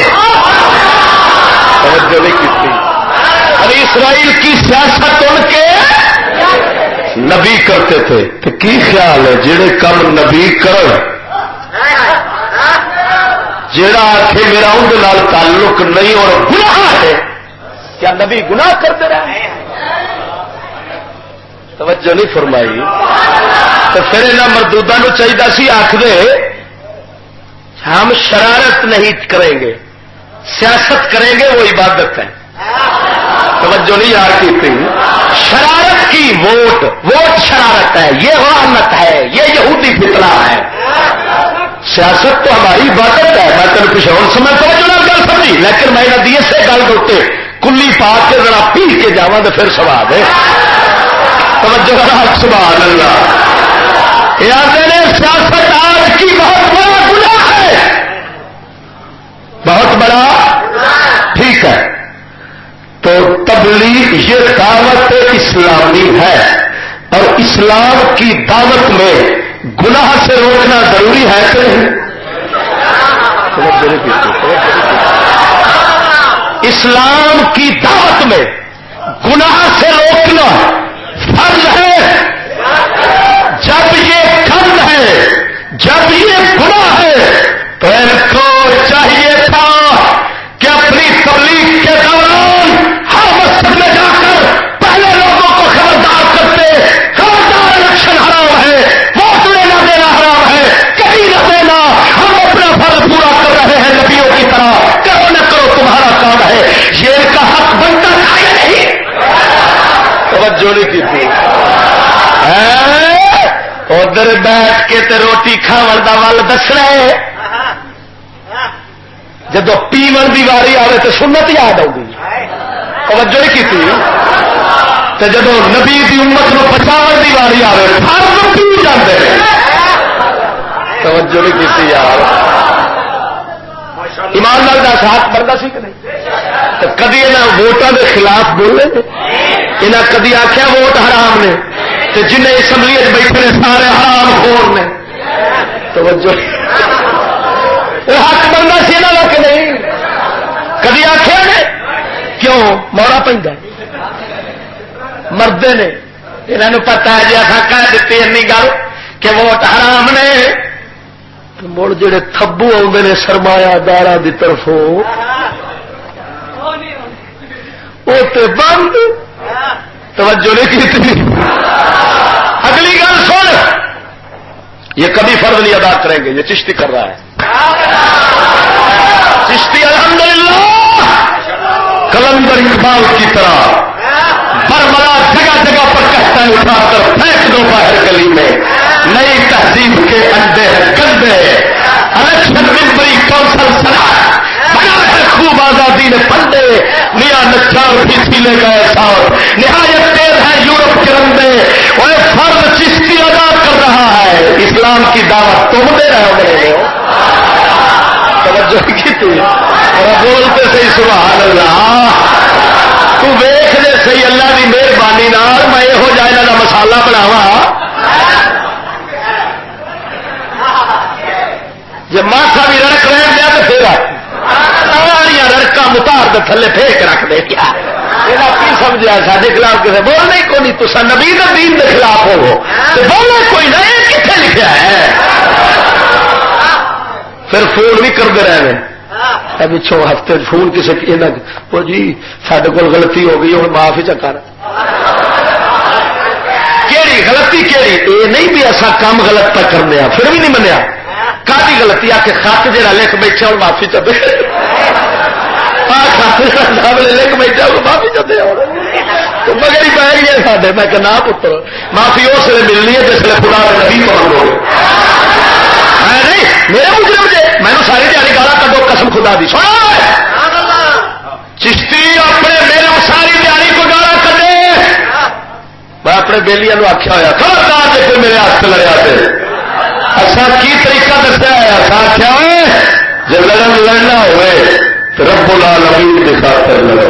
توجہ نہیں کی تھی. بنی اسرائیل کی سیاست ان کے نبی کرتے تھے. تو کی خیال ہے جڑے کم نبی کر جڑا آخے میرا اندر تعلق نہیں اور گناہ ہے کیا نبی گناہ کرتے رہے؟ توجہ نہیں فرمائی. تو پھر یہاں مردودہ نو چاہیے سی آخ دے ہم شرارت نہیں کریں گے سیاست کریں گے وہ عبادت ہے. توجہ نہیں یار کی تھی. شرارت کی ووٹ شرارت ہے یہ غلامت ہے یہ یہودی فتنہ ہے. سیاست تو ہماری عبادت ہے. میں تین پچھڑ سمجھ توجہ گل سمجھی لیکن میں نہ دیے سے گل دوتے کلی پا کے ذرا پی کے جاواں تو پھر سواد ہے. توجہ سبحان اللہ. یاد نے سیاست آج کی بہت بڑا گناہ ہے بہت بڑا. ٹھیک ہے تو تبلیغ یہ دعوت اسلامی ہے اور اسلام کی دعوت میں گناہ سے روکنا ضروری ہے کہ نہیں؟ اسلام کی دعوت میں گناہ سے روکنا فرض ہے، جب یہ کم ہے، جب یہ گناہ ہے تو ان کو چاہیے تھا کہ اپنی تبلیغ کے دوران ہر مسجد میں جا کر پہلے لوگوں کو خبردار کرتے، خبردار الیکشن حرام ہے، ووٹ لینا دینا حرام ہے، کہیں نہ دینا، ہم اپنا فرض پورا کر رہے ہیں نبیوں کی طرح، کرو نہ کرو تمہارا کام ہے، یہ ان کا حق بنتا تھا یا نہیں؟ توجہ نہیں کی تھی، ادھر بیٹھ کے تے روٹی کھاون دا ول دس رہے، جب پیمن دی واری آئے تو سنت یاد آؤگی، توجہ نہیں کی تھی، جب نبی دی امت نو بچاؤ دی واری آئے فرض پی جاتے ہیں، توجہ نہیں کی تھی یار، ایماندار کا ساتھ بنتا سی کہ نہیں؟ تو کدی یہاں ووٹوں کے خلاف بولے انہیں کدی آخیا ووٹ حرام نے، تو جن اسمبلی بیٹھے نے سارے حرام خور نے، توجہ وہ حق بنتا سی یہاں کا کہ نہیں؟ کدی آخیا نے کیوں مورا پہ مردے نے انہوں پتا ہے جی اصا کہہ دیتی این گل کہ ووٹ حرام نے، مڑ جڑے تھبو آتے نے سرمایہ دار کی طرف وہ تو بند، توجہ نہیں کی تھی۔ اگلی گل سن، یہ کبھی فرض نہیں ادا کریں گے، یہ چشتی کر رہا ہے، چشتی الحمدللہ کلندر اقبال کی طرح برملا جگہ جگہ پر کہتا ہے اٹھا کر پھینک دو باہر گلی میں، نئی تہذیب کے انڈے ہیں گندے، الیکشن ممبری کونسل سنا بنا ہے خوب آزادی نے پنڈے، نیا نچار بھی سیلے گئے ساتھ، نہایت تیز ہے یورپ کے رندے، وہ فرض چشتی ادا کر رہا ہے، اسلام کی دعوت تم دے رہے ہو میرے ہو، توجہ کی تھی اور بولتے صحیح سبحان اللہ، تو ویخ دے صحیح اللہ کی مہربانی میں یہو جہ یہاں کا مسالہ بناوا، جی ماسا بھی رڑک رہن دیا تو پھر سارا رڑکا متار دے تھلے پھینک رکھ دے، کیا یہ کی سمجھا سارے خلاف کسی بولنا ہی کوئی نہیں، تو نبی دین کے خلاف ہو تو بولنا کوئی نہ، یہ کتنے لکھا ہے؟ پھر فون بھی کرتے رہے پچھوں ہفتے فون کسی وہ جی سڈے کو غلطی ہو گئی ہوں معافی چکر، کیڑی غلطی کیڑی؟ یہ نہیں بھی ایسا کام غلط پہ کرنے پھر بھی نہیں منیا، کاہی غلطی آ کے خط جہاں لکھ بیٹھا ہوں معافی چاہتے، لکھ بیٹھا ہوں معافی چاہتے تو مگر ہی پی گئی سارے، میں کہ نہ پتر معافی اس لیے ملنی ہے جس لیے خدا کے نبی پڑھ لو، نہیں میرے مجرم جی میں ساری دیہی گالا کڈو قسم خدا دی، چشتی اپنے میرے ساری دیہی کو گالا کڈے، میں اپنے بیلیاں آخیا ہوا خبردار جی کوئی میرے ہاتھ لڑیا تھے، اصا کی طریقہ دسیا ہے، اصا آخیا جی لڑنا ہوئے تو رب العالمین کی خاطر لڑو،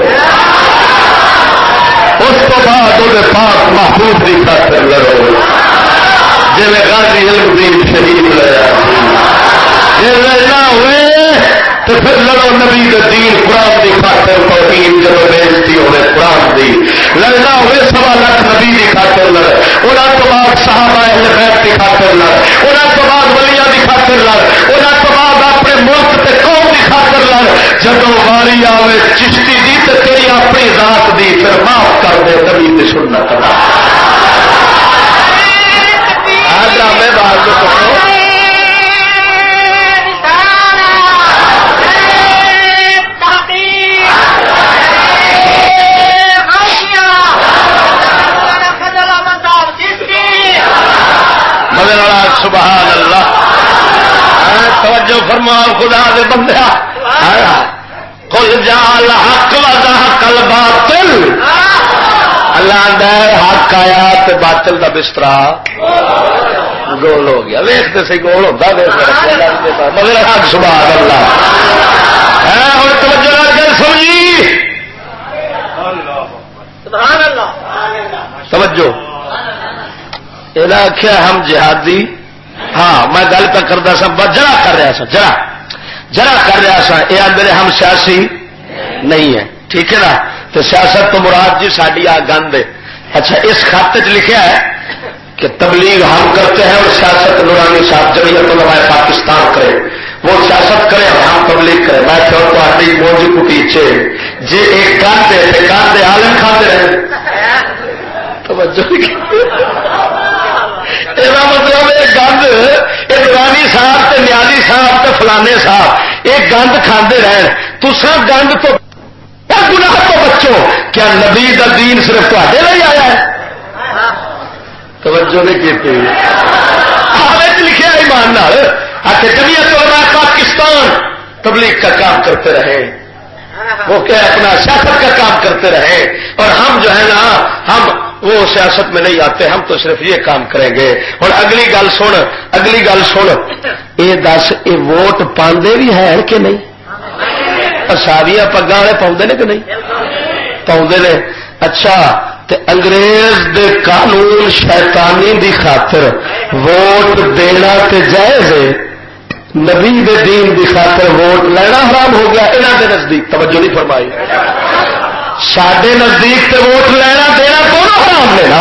اس کو بعد وہ پاک محفوظ کی خاطر لڑو، جی غازی علم دین شہید لڑا، جی لڑنا ہوئے تو پھر لڑو نبی دین قرآن کی خاطر، توہین جب بےزتی ہوئے قرآن دی، لڑنا ہوئے 1.25 لاکھ نبی کی خاطر لڑ، انہوں تو بعد صحابہ اہل بیت کی خاطر لڑ، انہوں تو بعد ولیاں کی خاطر لڑ، انہوں تو بعد اپنے ملک تے قوم کی خاطر لڑ، جب واری آئے چشتی دی تو تیری اپنی ذات دی پھر معاف کر دے نبی کی سنت دا، ڈرامے باز کو سبحان اللہ، توجہ فرما خدا دے بندہ، قل جاء الحق وزهق الباطل، اللہ دے حق آیا تے باطل دا بسترا گول ہو گیا، ویکھتے سی گول ہوتا مگر حق سبحان اللہ، اور توجہ کر سمجھی سبحان اللہ، توجہ یہ آخیا ہم جہادی، ہاں میں گل پہ کرتا سا جرا کر رہا سا، جرا کر رہا سا، یہ آدھے ہم سیاسی نہیں ہے، ٹھیک ہے نا، تو سیاست تو مراد جی ساری آ گند. اچھا اس خط لکھا ہے کہ تبلیغ ہم کرتے ہیں اور سیاست نورانی صاحب جمعیت علماء پاکستان کرے, وہ سیاست کرے اور ہم تبلیغ کرے. میں تو تاری موجی کٹیچے جی ایک گند ہے گند عالم کھاتے رہے. توجہ یہ مطلب یہ گند یہ نورانی صاحب تے نیازی صاحب تے فلانے صاحب یہ گند کھاندے رہن. تساں گند تو گناہ تو بچو. کیا نبی دا دین صرف تواڈے لئی آیا ہے؟ توجہ نہیں کی لکھا ایمان نال جمعیت علماء پاکستان تبلیغ کا کام کرتے رہے, وہ کیا اپنا سیاست کا کام کرتے رہے, اور ہم جو ہے نا ہم وہ سیاست میں نہیں آتے, ہم تو صرف یہ کام کریں گے. اور اگلی گل سن یہ دس یہ ووٹ پاندے بھی ہیں کہ نہیں؟ ساریاں پگاں والے پاؤندے نے کہ نہیں پاؤندے نے؟ اچھا تے انگریز دے قانون شیطانی دی خاطر ووٹ دینا تے جائز ہے, نبی دے دین دی خاطر ووٹ لینا حرام ہو گیا انہاں دے نزدیک. توجہ نہیں فرمائی. ساڈے نزدیک تے ووٹ لینا دینا دونوں حرام نے نا,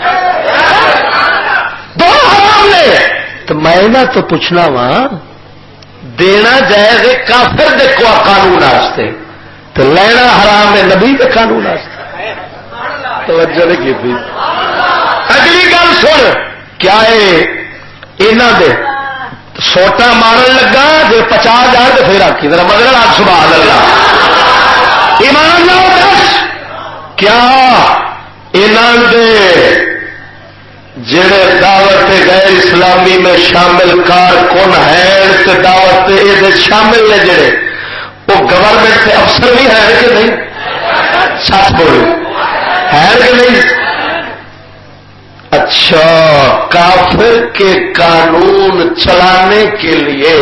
دونوں حرام نے. تو میں تو پوچھنا وا دینا جائز ہے کافر دے قانون واسطے, تو لینا حرام ہے نبی دے قانون واسطے. توجہ نہیں کی تھی. اگلی گل سن کیا انہوں دے سوٹا مارن لگا جی 50,000 تو پھر آکی ذرا مگر آج سبحان اللہ ایمان نہ دس کیا انہوں دے جڑے دعوت غیر اسلامی میں شامل کارکن ہیں تو دعوت یہ شامل نے جڑے وہ گورنمنٹ کے افسر بھی ہیں کہ نہیں؟ سچ بولو ہے کہ نہیں؟ اچھا کافر کے قانون چلانے کے لیے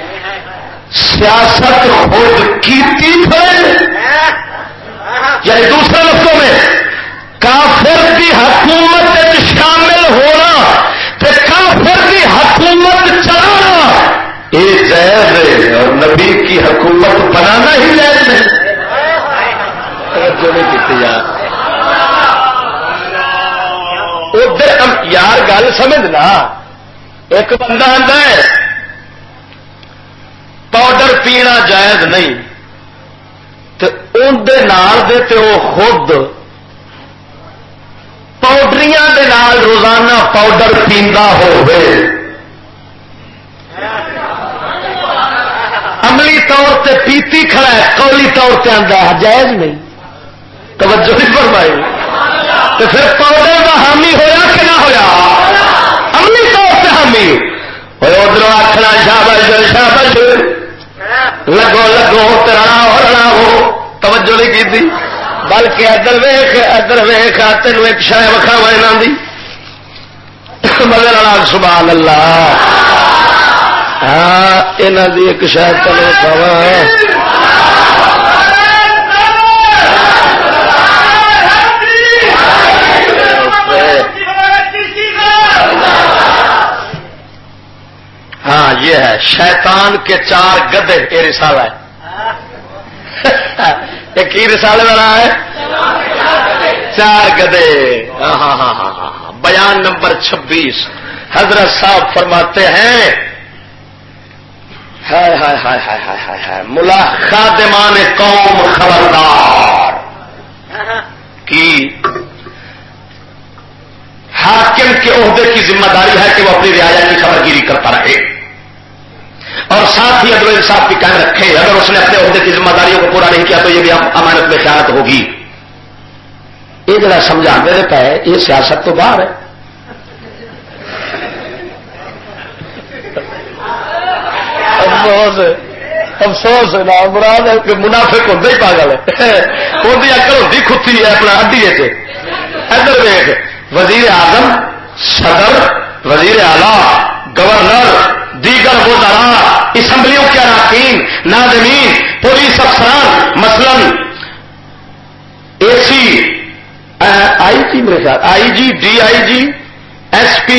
سیاست خود کیتی ہے, یعنی دوسرے لفظوں میں کافر کی حکومت شامل ہونا تو کافر کی حکومت چلانا یہ جائز ہے, اور نبی کی حکومت بنانا ہی جائز ہے. توجہ نہیں کی یار. ادھر یار گل سمجھنا, ایک بندہ آتا ہے پاؤڈر پینا جائز نہیں, تو اندر تے وہ خود پاؤڈریاں دے نال روزانہ پاؤڈر پیندا ہوئے, عملی طور تے پیتی کھڑا ہے, قولی طور تے آندا ہے جائز نہیں. توجہ نہیں فرمائی. تو پھر پاؤڈر کا حامی ہویا کہ نہ ہویا؟ عملی طور سے حامی. ادھر آخنا شاباش شاباش لگو لگو ترنا ہو ہو. توجہ نہیں کی تھی. بلکہ ادھر ویخ تین ایک شاید وکھاوا یہاں دی مگر سبحان اللہ. ہاں یہاں دی ایک شاید تین وکھاوا. ہاں یہ ہے شیطان کے 4 گدے. یہ رسالہ ہے. ایک ہی رسالے میں رہا ہے 4 گدے. ہاں ہاں ہاں ہاں ہاں. بیان نمبر 26 حضرت صاحب فرماتے ہیں ہائے ہائے ہائے ہائے ہائے ہائے ہائے ملا خادمان قوم خبردار کی حاکم کے عہدے کی ذمہ داری ہے کہ وہ اپنی رعایا کی خبر گیری کرتا رہے اور ساتھ ہی عدل و انصاف کی قائم رکھے. اگر اس نے اپنے عہدے کی ذمہ داریوں کو پورا نہیں کیا تو یہ بھی امانت میں خیانت ہوگی. یہ جڑا سمجھا دے پہ یہ سیاست تو باہر ہے. افسوس ہے نا مراد ہے کہ منافق ہوتے ہی پاگل ہے. ان کی اکل ہوتی کھتی ہے اپنا اڈی. ادھر ویخ وزیر اعظم صدر وزیر اعلی گورنر دیگر وزراء اسمبلیوں کے اراکین ناظمین پولیس افسران مثلا اے سی آئی جی میرے خیال آئی G D I G S P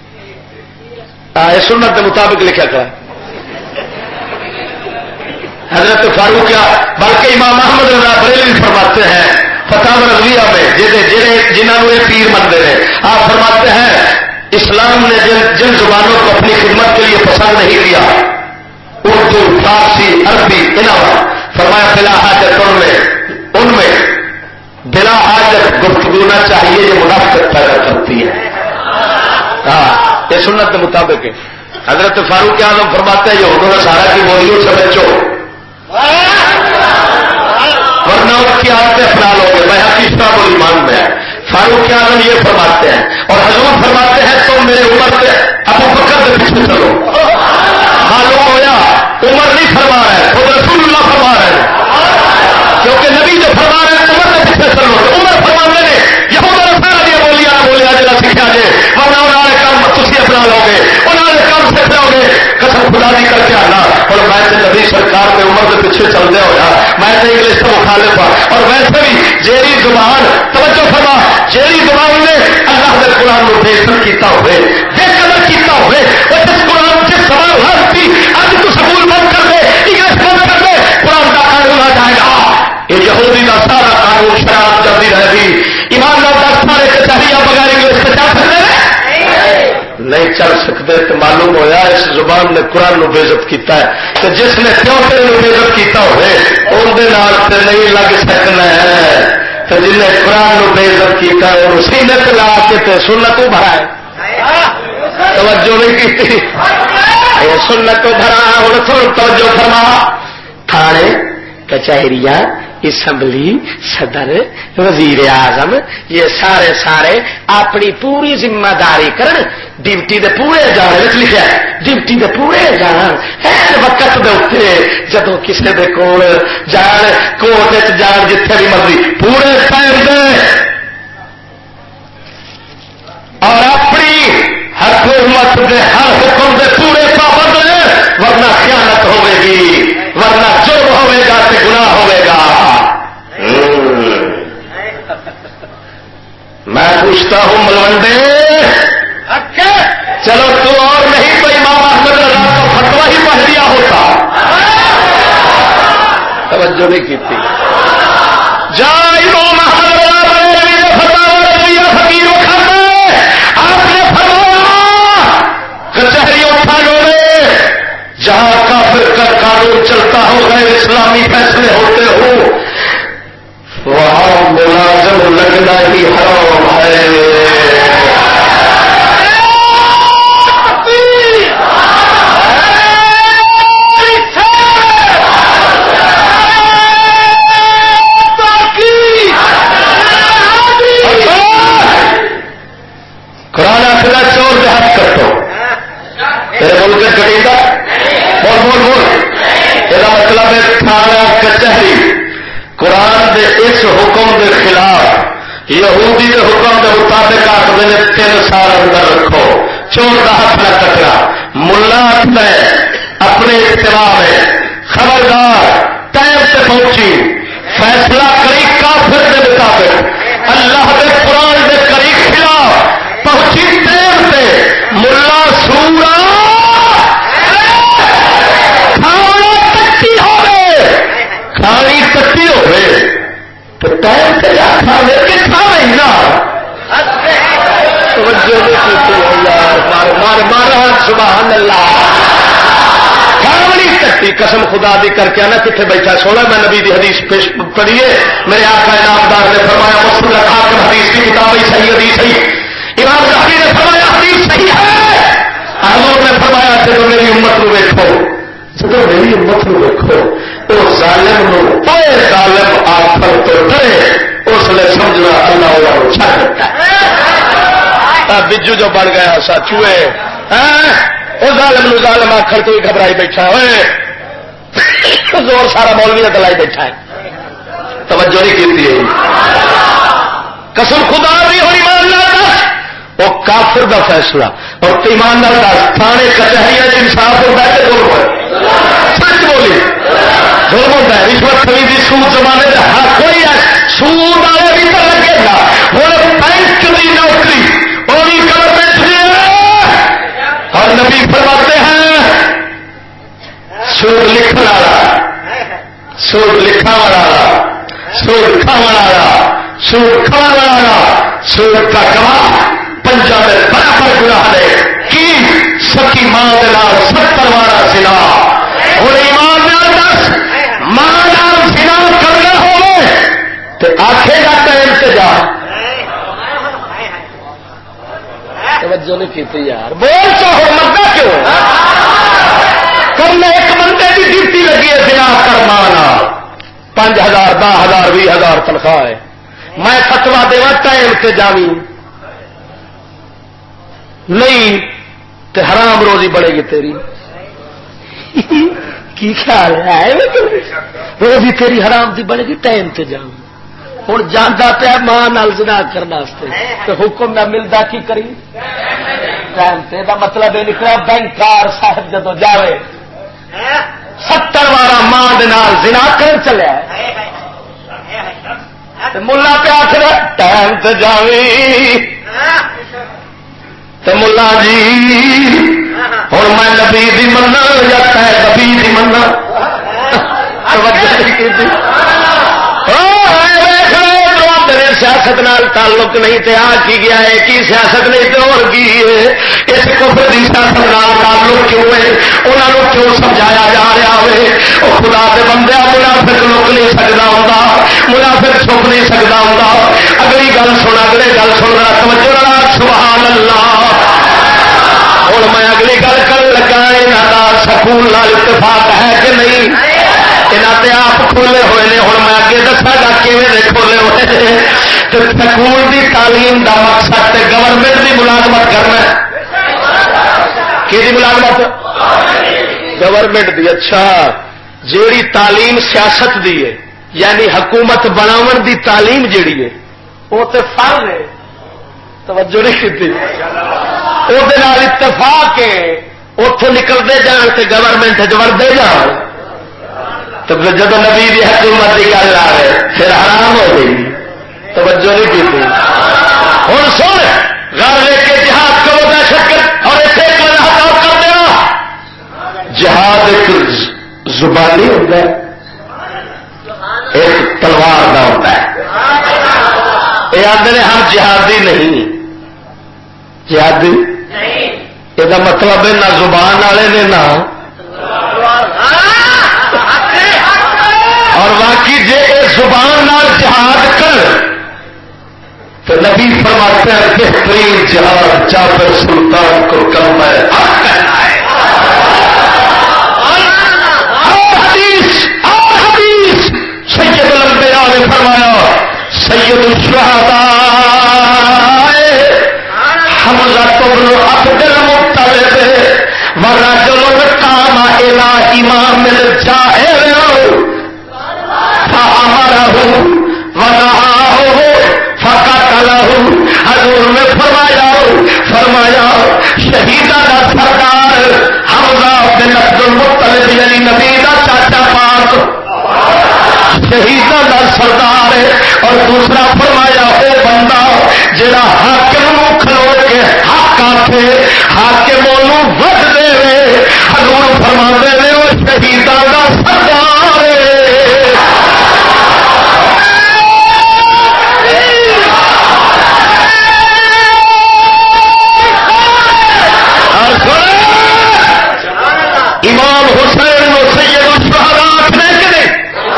سنت کے مطابق لکھا کرا حضرت فاروق کیا بلکہ امام احمد رضا بریلوی فرماتے ہیں فتح رضویہ میں جنہوں نے پیر منتے ہیں آپ فرماتے ہیں اسلام نے جن زبانوں کو اپنی خدمت کے لیے پسند نہیں کیا اردو فارسی عربی علاوہ فرمایا بلا حاجت ان میں بلا حاجت گفتگو نہ چاہیے یہ منافقت پیدا کرتی ہے. ہاں یہ سنت کے مطابق ہے. حضرت فاروق اعظم فرماتے ہیں یہ اردو نصارہ کی بولیوں سے بچو ورنہ اس کی عادتیں اپنا لو گے. میں حقیقت و ایمان میں ہے. فاروق اعظم یہ فرماتے ہیں اور حضور فرماتے ہیں تم میرے عمر سے ابو بکر کے پیچھے چلو. معلوم ہوا عمر نہیں فرما رہا ہے خود رسول اللہ فرما رہے ہیں کیونکہ نبی جو فرما رہے ہیں عمر کے پیچھے چلو. عمر فرمانے نے بولیا جا سیکھا جائے ورنہ انہوں نے کام تھی اپنا لو گے انہوں نے کام سیکھ لو گے قسم خدا دی کر کے آنا. اور میں تو نبی سرکار کے عمر کے پیچھے چلتے ہوا میں تو انگلش کا مخالف ہوں. اور ویسے بھی جیڑی زبان توجہ فرما جیڑی زبان نے اللہ کے قرآن کو بے عزت کیتا ہوئے بے قدر کیتا ہوئے اور جس قرآن جس زبان ہستی اب تو سکول بند کر دے انگلش بند کر دے قرآن کا قانون آ جائے گا. یہ یہودی کا سارا قانون شراب چلتی رہے گی. ایماندار کا سارے کچہریاں بغیر انگلش کے چل سکتے نہیں چل سکتے. تو معلوم ہوا اس زبان نے قرآن کو بے عزت کیتا ہے تو جس نے کیوں تیرے بے عزت کیتا ہوئے اندر نہیں لگ سکنا ہے. تو جن نے قرآن کو بے عزت کیتا ہے اسی نے لا کے سنت تو بھرا ہے. توجہ نہیں کی سنت تو بھرا ہوں تھوڑا توجہ فرما. تھانے کچہریاں اسمبلی صدر وزیر اعظم یہ سارے اپنی پوری ذمہ داری کرن ڈیوٹی دے پورے جان لکھا ڈیوٹی دے پورے جان وقت دے اتنے جدو کسی دے کول جان کوٹ جان جتھے بھی مرضی پورے ٹائم دے اور اپنی حکومت دے ہر حکم دے پورے پابند ورنہ خیانت ہوے گی ورنہ جرم ہوے گا تے گناہ ہوے گا. میں پوچھتا ہوں ملوڈے چلو تو اور نہیں تو امام احمد رضا کا فتویٰ ہی پڑھ دیا ہوتا. توجہ نہیں کی تھی. جا امام احمد رضا فتویٰ فقیروں کھانے آپ نے فرمایا کچہریوں تھانوں میں جہاں کافر کا قانون چلتا ہو غیر اسلامی فیصلے ہوتے ہو وہاں ملازم لگنا ہی حرام ہے. قرآن آخر چور دیہات کرتا تیرے بول کے کٹے گا بول یہ مطلب ہے تھانہ کچہری قرآن دے اس حکم دے خلاف یہودی دے حکم دے مطابق آخر نے 3 سال اندر رکھو چور کا ہاتھ نہ کٹنا. ملا آخر اپنے اجتماع میں خبردار ٹائم سے پہنچی فیصلہ کری کافر کے مطابق اللہ کے قرآن کے کری خلاف پہنچی ٹائم سے ملا سورا کھانی کٹی ہوئے تو ٹائم سے کھا لے کے کھا رہی نا مارا سبحان اللہ. کھانی کٹی قسم خدا دی کر کے آنا کتنے بیٹھا سونا میں نبی دی حدیث پیش پڑھیے میرے آقا انعامدار نے فرمایا مسلم حاکم حدیث کی کتاب ہی صحیح حدیث صحیح امام ظاہری نے فرمایا حدیث صحیح ہے. حضور نے فرمایا چلو میری امت کو دیکھو جب میری امت کو دیکھو تو ظالم ظالم آخر تو ڈرے اس نے سمجھنا اللہ والا چھا کرتا ہے. بجو جو بڑھ گیا سا چوہے وہ ظالم ظالم آخر تو ہی گھبرائی بیٹھا ہوئے زور سارا مولوی دلائی بیٹھا ہے. توجہ نہیں کی قسم خدا بھی ہو ایماندار وہ کافر کا فیصلہ اور ایماندار کا تھانے کچہریاں انصاف ہوتا ہے کہ ظلم سچ بولی ظلم ہوتا ہے. رشوت خریدی سود زمانے کا ہر کوئی ہے سود والے بھی تو لگے گا. ہوں بینک کی نوکری وہ بھی گورنمنٹ اور نبی فرماتے ہیں سود لکھنے والا سوٹ لکھا والا سوٹ کھا والا سوٹ کھا والا سوٹ کا گواہ پنجا میں برابر گناہ ہے کی سکی ماں دلا 70 وارا زنا اور ایمان نال دس ماں نال زنا کرنا ہوئے تو آخے گا ٹائم سے جا توجہ نہیں کی یار بول چاہو مرنا کیوں کل ایک بندے کی ڈیوٹی لگی ہے زنا کر مانا 5000 10,000 20,000 تنخواہ ہے میں فتوا دے ٹائم سے جاوی نہیں تو حرام روزی بڑھے گی تیری کی خیال ہے روزی تیری حرام دی بڑھے گی ٹائم سے جاؤں ہوں جانا پیا ماں نال زنا کرنے تو حکم نہ ملتا کی کری ٹائم سے دا مطلب یہ نکلا بینکار صاحب جدو جاوے 70 وارا ماں دے نال زنا کر چلیا ملا پیا آخر ٹائم سے جاوی تو ملا جی ہوں میں نبی دی منا یا نبی دی منا سیاست نال تعلق نہیں تے آ کی گیا ہے کی سیاست نہیں تو اور کی ہے اس کفر دی سیاست نال تعلق کیوں ہے انہوں کیوں سمجھایا جا رہا ہے وہ خدا دے بندے منافق لک نہیں سکتا ہوں منافق چھپ نہیں سکتا ہوں اگلی گل سن اگلے گل سن رہا توجہ سبحان اللہ ہوں میں اگلی گل کر لگا یہاں کا سکول نال اتفاق ہے کہ نہیں یہاں آپ کھولے ہوئے نے ہوں میں اگے دسا گا کھولے ہوئے سکول کی تعلیم کا مقصد گورنمنٹ کی ملازمت کرنا کہ ملازمت گورنمنٹ کی اچھا جیڑی تعلیم سیاست دی ہے یعنی حکومت بناون دی تعلیم جیڑی ہے وہ تو فرض ہے توجہ نہیں کی وہ اتفاق ہے اتوں نکلتے جان سے گورنمنٹ چڑھتے جان تو جب نبی کی حکومت کی گل آ رہے پھر حرام ہو گئی توجہ نہیں کی ہوں سن گھر لے کے جہاد کرو دہشت گرد اور اسے کر دیا جہاد ایک زبانی ہوتا ہے ایک تلوار کا ہوتا ہے یہ آدھے ہم جہادی نہیں جہادی یہ مطلب ہے نہ زبان والے نے نہ اور باقی جی زبان نال جہاد کر تو نبی فرماتے ہیں بہترین جہاد جابر سلطان کو کلمہ حق کہنا ہے حدیث سید الانبیاء نے فرمایا سید الشہداء حمزہ بن عبد المطلب ورجل قام الى امام الجاہل فامرہ ونہاہ فقتلہ حضور نے فرمایا شہیدہ کا سردار حمزہ بن عبد المطلب یعنی نبی کا چاچا پاک شہیدہ کا سردار ہے اور دوسرا فرمایا وہ بندہ جڑا حاکم کھلو کے حق آکھے حاکم انہوں ود دے حضور فرماندے نے وہ شہیدہ کا سردار ہے امام حسین و سید الشہداء آخنے کے نہیں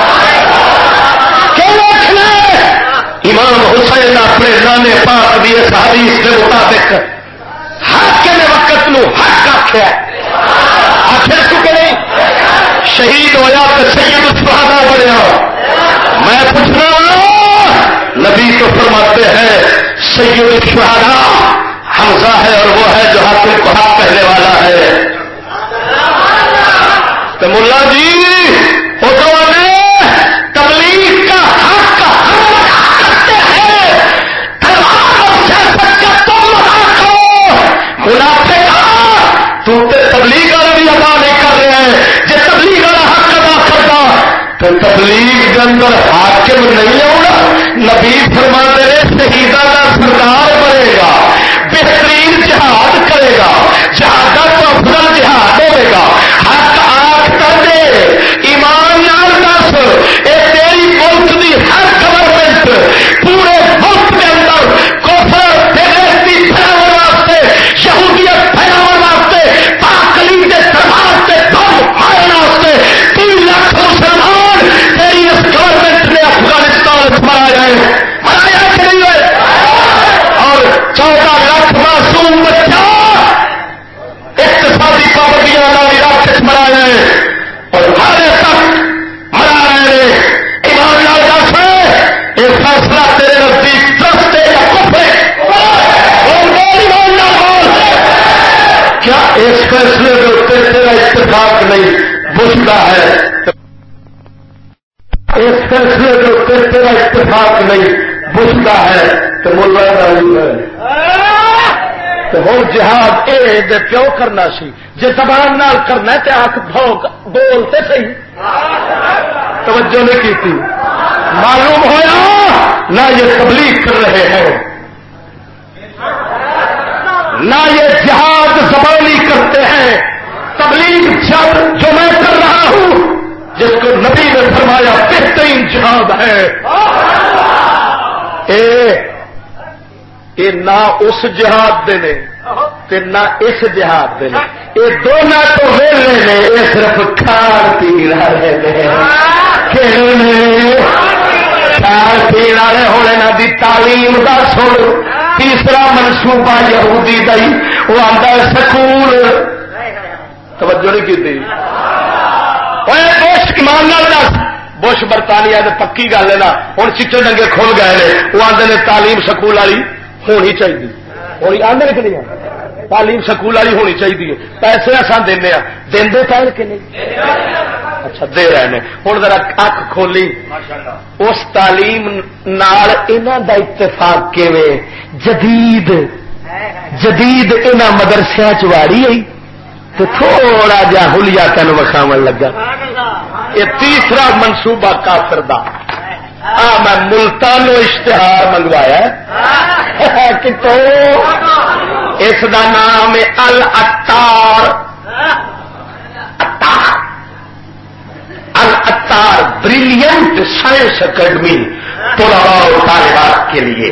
کیوں آخنے امام حسین اپنے نانے پاک بھی اس حدیث کے مطابق حق کے وقت نو حق آخیا آخر چکے نہیں شہید ہویا تو سید الشہداء بنیا میں پوچھنا نبی تو فرماتے ہیں سید الشہداء حمزہ ہے اور وہ ہے جو حق کو حق کہنے والا ہے تو ملا جی وہ تو تبلیغ کا حق ہم کرتے ہیں سیاست کا تم ادا کرو منافق تو تبلیغ والا بھی ادا نہیں کر رہے ہیں جب تبلیغ والا حق ادا کرتا تو تبلیغ کے اندر حاکم نہیں ہوگا نبی فرماتے ہیں شہیدہ کا سردار بنے گا بہترین جہاد کرے گا جہاد تو افضل جہاد ہوئے گا حق آنکھ کر دے ایمان نال دس فیصلے کے تیرا اتفاق نہیں بجتا ہے، اس فیصلے کے تیرا اتفاق نہیں بجتا ہے تو ملا نہیں ہے تو ہوں جہاد اے پیو کرنا سی، جی زبان نال کرنا تے آنکھ بھوک بولتے صحیح، توجہ نہیں کی تھی، معلوم ہوا نہ یہ تبلیغ کر رہے ہیں نہ یہ جہاد زبانی کرتے ہیں، تبلیغ جو میں کر رہا ہوں جس کو نبی نے فرمایا بہترین جہاد ہے، اے نہ اس جہاد دے نے تے نہ اس جہاد دے نے، یہ دونوں تو ویلے نے، یہ صرف کھان پی رہے کھان پی والے ہونے نہ دی تعلیم دا سن، تیسرا منصوبہ یہودی دا ہی وہ آتا ہے سکول، توجہ نہیں کی تھی بش ایمان نال دس، بش برطانیہ دے پکی گل ہے نا، ہوں چچے ڈنگے کھل گئے نے، وہ آتے نے تعلیم سکول والی ہونی چاہیے، ہونی آدھے کہ نہیں، تعلیم سکول والی ہونی چاہیے، پیسے اصا دینا دے پائے کہ نہیں، اچھا دے رہے ہیں، ہوں ذرا اکھ کھولی اس تعلیم نال انہاں دا اتفاق کیویں جدید انہاں مدرسے چواڑی آئی تو تھوڑا جا ہلیا تین وکھاون لگا، یہ تیسرا منصوبہ کافر دا، میں ملتانو اشتہار منگوایا کتوں، اس دا نام ہے الاتار، الاتار بریلینٹ سائنس اکیڈمی طلباء و طالبات کے لیے،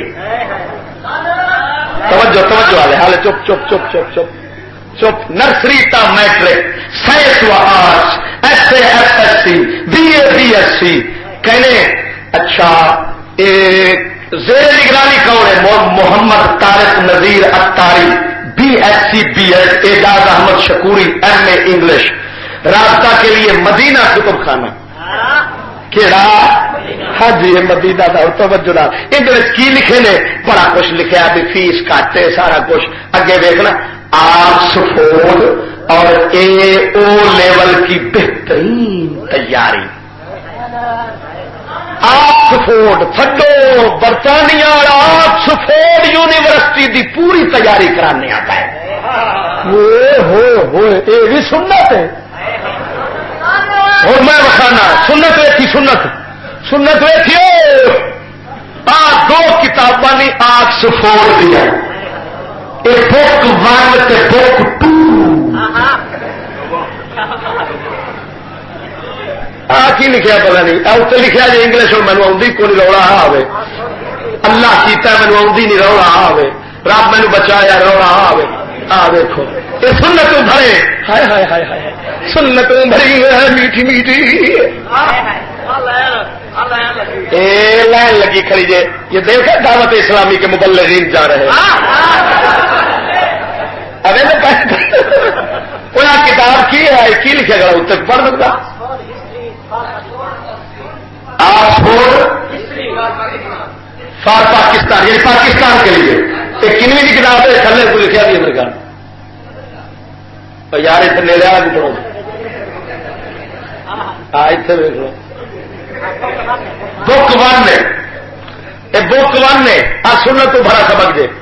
توجہ والے حال چپ چپ چپ چپ چپ چپ، نرسری تا میٹرک، سائنس و arts, S A F S C, B A B S C, کہنے اچھا زیر نگرانی کون ہے؟ محمد طارق نذیر اتاری، B S C B Ed, Ejaz Ahmad شکوری ایم اے انگلش، رابطہ کے لیے مدینہ کتب خانہ، کیڑا ہاں جی یہ مدینہ دا، توجہ نال انگلش کی لکھے نے، بڑا کچھ لکھا بھی فیس کٹ ہے سارا کچھ، اگے دیکھنا آکسفورڈ اور اے او لیول کی بہترین تیاری، آکسفورڈ تھڈو برطانیہ اور آکسفورڈ یونیورسٹی دی پوری تیاری کرانے آتا ہے، یہ بھی سنت ہے، اور میں بخانا سنت ویکھی سنت ویکھیو، دو کتاباں نے آکسفورڈ دیا، بک 1 تے بک 2، کی لکھا پتا نہیں، اتنے لکھا جی انگلش اور مینو آئی کوئی رولا آئے، اللہ کیتا مینو آئی نہیں رولا آئے، رب مینو بچایا رولا آئے، آ دیکھو یہ سنت بھرے، ہائے ہائے ہائے ہائے سنت بھری ہے میٹھی میٹھی، لائن لگی کھڑی جے، یہ دیکھا دعوت اسلامی کے مبلغین جا رہے ہیں، ابھی تو کتاب کی ہے کی لکھا گیا اتر پڑھ سکتا، آکسفورڈ فار پاکستان، یعنی پاکستان کے لیے، ایک کنویں کی کتاب ہے، تھلے کو لکھا بھی امریکہ، یار اتنے نیڑے والا بھی پڑھو، ہاں اتنے دیکھ لو، بک 1 نے، یہ بک 1 نے سنت تو بھرا سبق دے،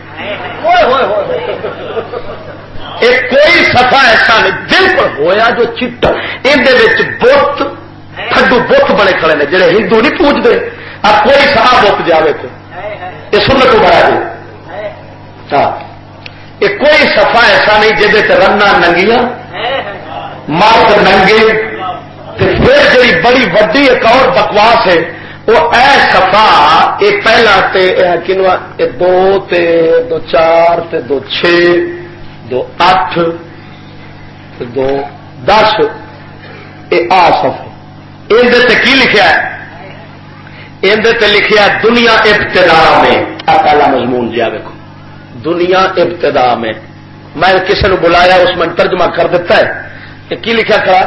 کوئی صفحہ ایسا نہیں بالکل ہویا جو چٹا، اندر بت تھڈو بت بڑے کھڑے نے جڑے ہندو نہیں پوجتے، اب کوئی صاحب بت جاوے تو یہ سنت بڑا دے، ہاں یہ کوئی صفحہ ایسا نہیں جہد رنا ننگیاں مرد ننگے، پھر جی بڑی وڈی ایک اور بکواس ہے وہ اے صفحہ، یہ پہلا کنوا 2 تے 2 4 تے 2 6 2 8 تے 2 10 یہ آ صفحہ، اندر کی لکھا ہے؟ اندر لکھا دنیا ابتدا میں، پہلا مضمون جی دیکھو، دنیا ابتدا میں، میں کسی نے بلایا اس میں ترجمہ کر دیتا ہے کہ کی لکھا کرا،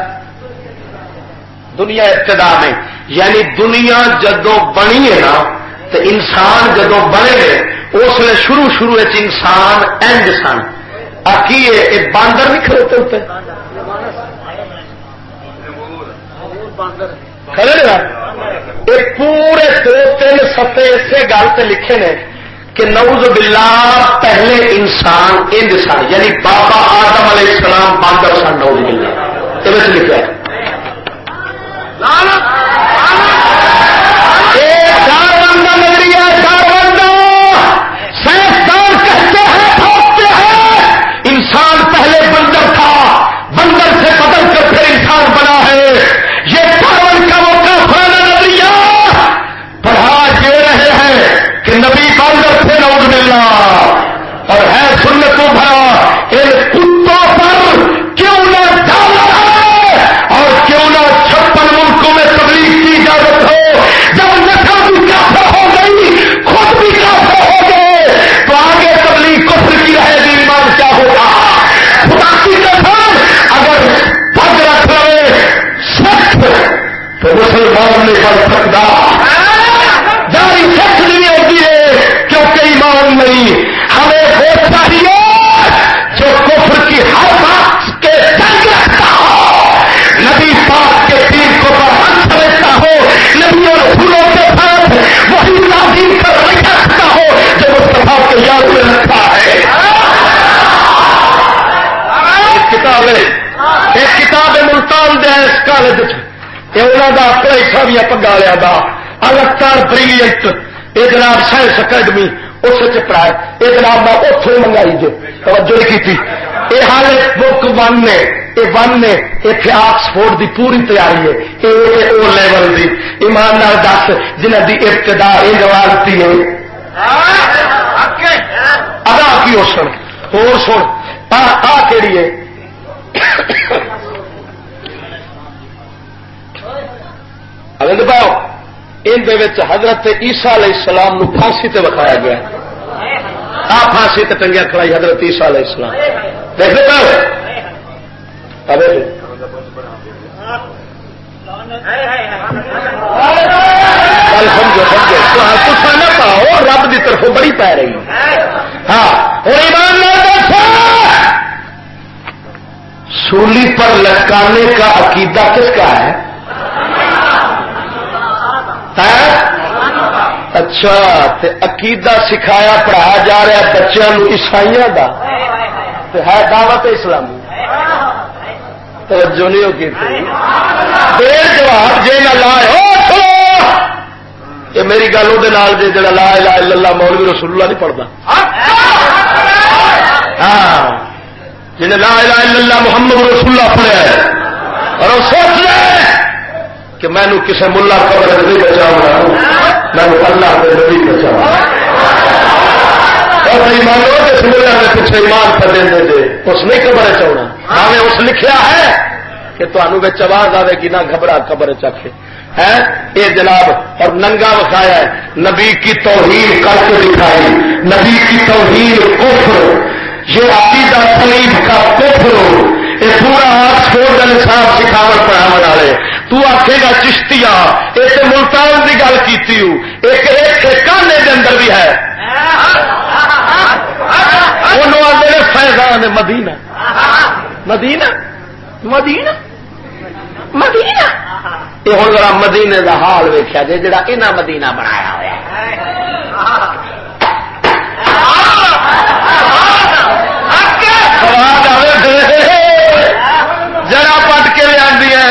دنیا ابتدا میں یعنی دنیا جدو بنی ہے نا تو انسان جدو بنے اس لیے شروع انسان اینج سن، آکیے یہ باندر نہیں کھڑوتے ہوتے کھڑے نا یہ پورے 2-3 صفحے اسے گل سے لکھے نے کہ نعوذ باللہ پہلے انسان انج سن یعنی بابا آدم علیہ السلام باندر سن نعوذ باللہ یہ لکھا ہے ڈارون کا نظریہ ڈارون سائنسدان کہتے ہیں بھاگتے ہیں انسان پہلے بندر تھا بندر سے بدل کر پھر انسان بنا ہے یہ ڈارون کا وہ کافرانہ نظریہ پڑھا یہ رہے ہیں کہ نبی باندر سے نعوذ باللہ اور ہے سنتوں بھرا ان کتوں پر کیوں نہ ڈالا ہے اور کیوں نہ 56 ملکوں میں تبلیغ کی اجازت ہو جب نسل بھی کافر ہو گئی خود بھی کافر ہو گئے تو آگے تبلیغ کفر کی رہے گی ایمان کیا ہوگا خدا کی قسم اگر پگ رکھ لے سخت تو مسلمان نہیں بن سکتا داری سخت نہیں ہوتی ہے کیونکہ ایمان نہیں ہمیں وہ چاہیے جو کفر کی ہر بات کے تنگ رکھتا ہو نبی پاک کے دین کو برحق سمجھتا ہو نبی اور رسولوں کے ساتھ وہی تعظیم کر رکھتا ہو جو مصطفیٰ کے یاد میں رکھتا ہے ایک کتاب ملتان دے اس کالج یہ انہوں کا اپنا حصہ بھی پگا لیا تھا الکار بریلینٹ یہ جناب سائنس اکیڈمی اس پڑھایا یہ جناب میں اتوں منگائی جو توجہ نہیں کی یہ حال بک 1 نے یہ 1 نے اتنے آکسفورڈ دی پوری تیاری ہے یہ او لیول دی ایمان نال دس جنہ دی ابتدا یہ جوالتی ہے ادا کی ہو سن اور سن آ کیڑی ہے اگلے پاؤ ان حضرت عیسیٰ علیہ السلام نو پھانسی تے بکھایا گیا آ پھانسی تے ٹنگیا کھڑائی حضرت عیسیٰ علیہ السلام دیکھ لے پاؤ سمجھو سمجھو نہ پاؤ رب کی طرف بڑی پی رہی ہاں اور ایمان سولی پر لٹکانے کا عقیدہ کس کا ہے اچھا تے عقیدہ سکھایا پڑھایا جا رہا بچوں عیسائیوں کا ہے دعوت اسلامی توجہ نہیں ہوگی دیر جواب جی نہ لائے یہ میری گل وہ جی جا لا الہ الا اللہ مولوی رسول اللہ نہیں پڑھتا ہاں جنہیں لا الہ الا اللہ محمد رسول اللہ پڑھا ہے اور وہ سوچ لے کہ میں نے کسی ملا قبر نہیں بچاؤں میں نے اللہ کے نبی بچاؤں اور ایمان ہو جس ملا نے پیچھے ایمان کر دیں دے اس نہیں قبر چاہنا ہمیں اس لکھیا ہے کہ تمہوں بچ آواز آئے گی نہ گھبرا قبر چکے ہے یہ جناب اور ننگا وکھایا ہے نبی کی توہین کر کے دکھائی نبی کی توہین کفر یہ عقیدہ سلیب کا کفر یہ پورا آکسفورڈ کا نصاب سکھاوٹ پڑھاو والے تو آکھے گا چشتیا ایک ملتان کی گل کی ایک کانے کے اندر بھی ہے انہوں آتے فیضان مدینہ مدینہ مدینہ مدینہ یہ ہوں ذرا مدینے کا حال ویکیا جی جڑا انہاں مدینہ بنایا ہوا جرا پٹ کے لیا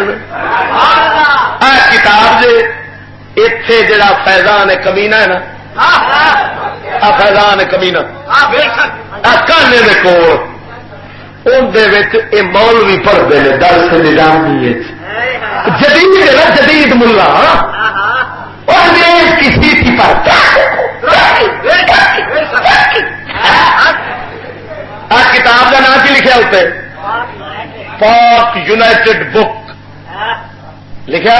کتاب جی اتے جڑا فیضان کمینا ہے نا فیضان کمینا کانے کے کول اندر مولوی پڑھتے ہیں درس نظامی جدید ہے نا جدید ملا انگریز کسی کی پر کتاب کا نام کی لکھا اتنے پاک یونائٹڈ بک لکھا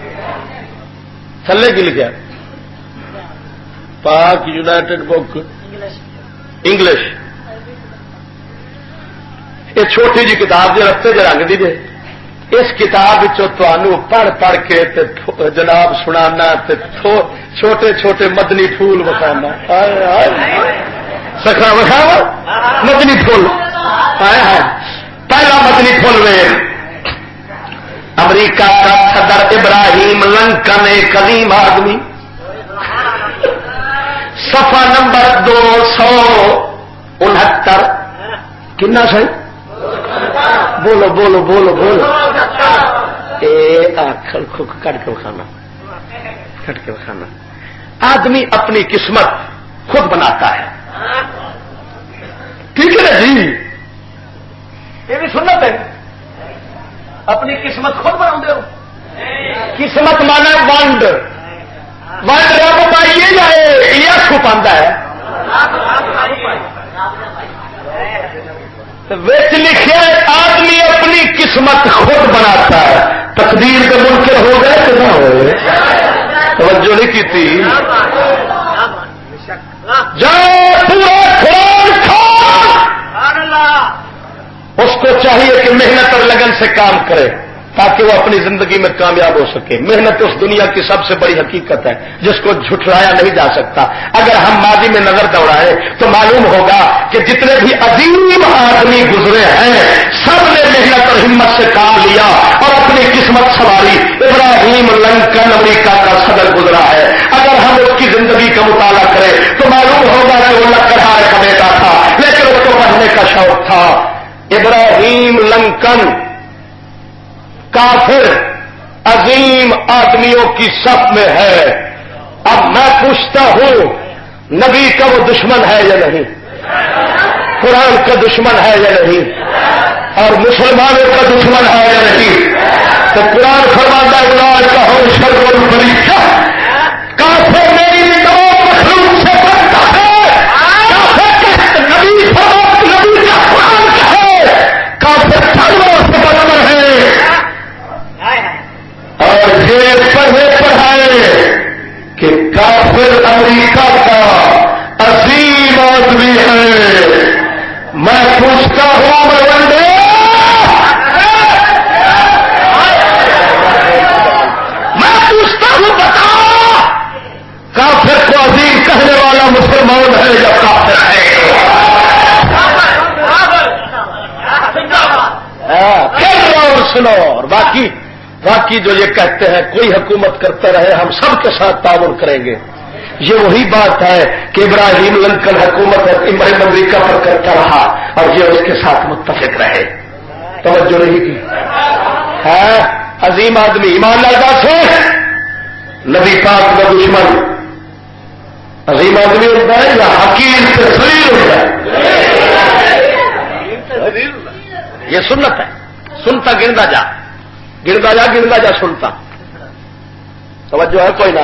تھلے کی لکھا پاک یونائٹڈ بک انگلش یہ چھوٹی جی کتاب جو رستے جو رنگ دی دے اس کتاب پڑھ پڑھ کے جناب سنانا چھوٹے چھوٹے مدنی پھول بکھانا سکھا بکھاوا مدنی پھول پہلا مدنی پھول میں امریکہ کا صدر ابراہیم لنکن ایک عظیم آدمی صفحہ نمبر 269 کنا صحیح بولو بولو بولو بولو کٹ کے کھانا آدمی اپنی قسمت خود بناتا ہے ٹھیک ہے نا جی یہ بھی سنت ہے اپنی قسمت خود بنا ہو قسمت مانا ونڈ رب پائیے جائے یہ چھپا ہے وچ لکھے آدمی اپنی قسمت خود بناتا ہے تقدیر کے منکر ہو گئے کہ نہ ہوئے توجہ نہیں کی تھی جائے پورا قرآن اس کو چاہیے کہ محنت اور لگن سے کام کرے تاکہ وہ اپنی زندگی میں کامیاب ہو سکے. محنت اس دنیا کی سب سے بڑی حقیقت ہے جس کو جھٹلایا نہیں جا سکتا. اگر ہم ماضی میں نظر دوڑائیں تو معلوم ہوگا کہ جتنے بھی عظیم آدمی گزرے ہیں سب نے محنت اور ہمت سے کام لیا اور اپنی قسمت سنواری. ابراہیم لنکن امریکہ کا صدر گزرا ہے. اگر ہم اس کی زندگی کا مطالعہ کریں تو معلوم ہوگا کہ وہ لکڑہارے کا بیٹا تھا لیکن اس کو پڑھنے کا شوق تھا. ابراہیم لنکن کافر عظیم آدمیوں کی صف میں ہے. اب میں پوچھتا ہوں نبی کا وہ دشمن ہے یا نہیں, قرآن کا دشمن ہے یا نہیں, اور مسلمانوں کا دشمن ہے یا نہیں؟ تو قرآن فرماتا ہے علاج کا ہو شر الفریقہ کافر میری تمام مخلوق سے بڑھتا ہے. کافر نبی نبی کا قرآن کا ہے, کافر سرور سے بڑھتا ہے. اور یہ پڑھے پڑھائے کہ کافر امریکہ کا عظیم آدمی ہے. میں پوچھتا ہوں مرونڈے میں پوچھتا ہوں بتا کافر کو عظیم کہنے والا مسلمان ہے یا کافر ہے؟ پھر اور سنو. اور باقی جو یہ کہتے ہیں کوئی حکومت کرتے رہے ہم سب کے ساتھ تعاون کریں گے, یہ وہی بات ہے کہ ابراہیم لنکن حکومت امریکہ پر کرتا رہا اور یہ اس کے ساتھ متفق رہے. توجہ نہیں کی ہے. عظیم آدمی ایمان لگا سے نبی پاک کا دشمن عظیم آدمی ہوتا ہے یا حقیر سے ذلیل ہوتا ہے؟ یہ سنت ہے. سنتا گندا جا سنتا. توجہ ہے کوئی نہ.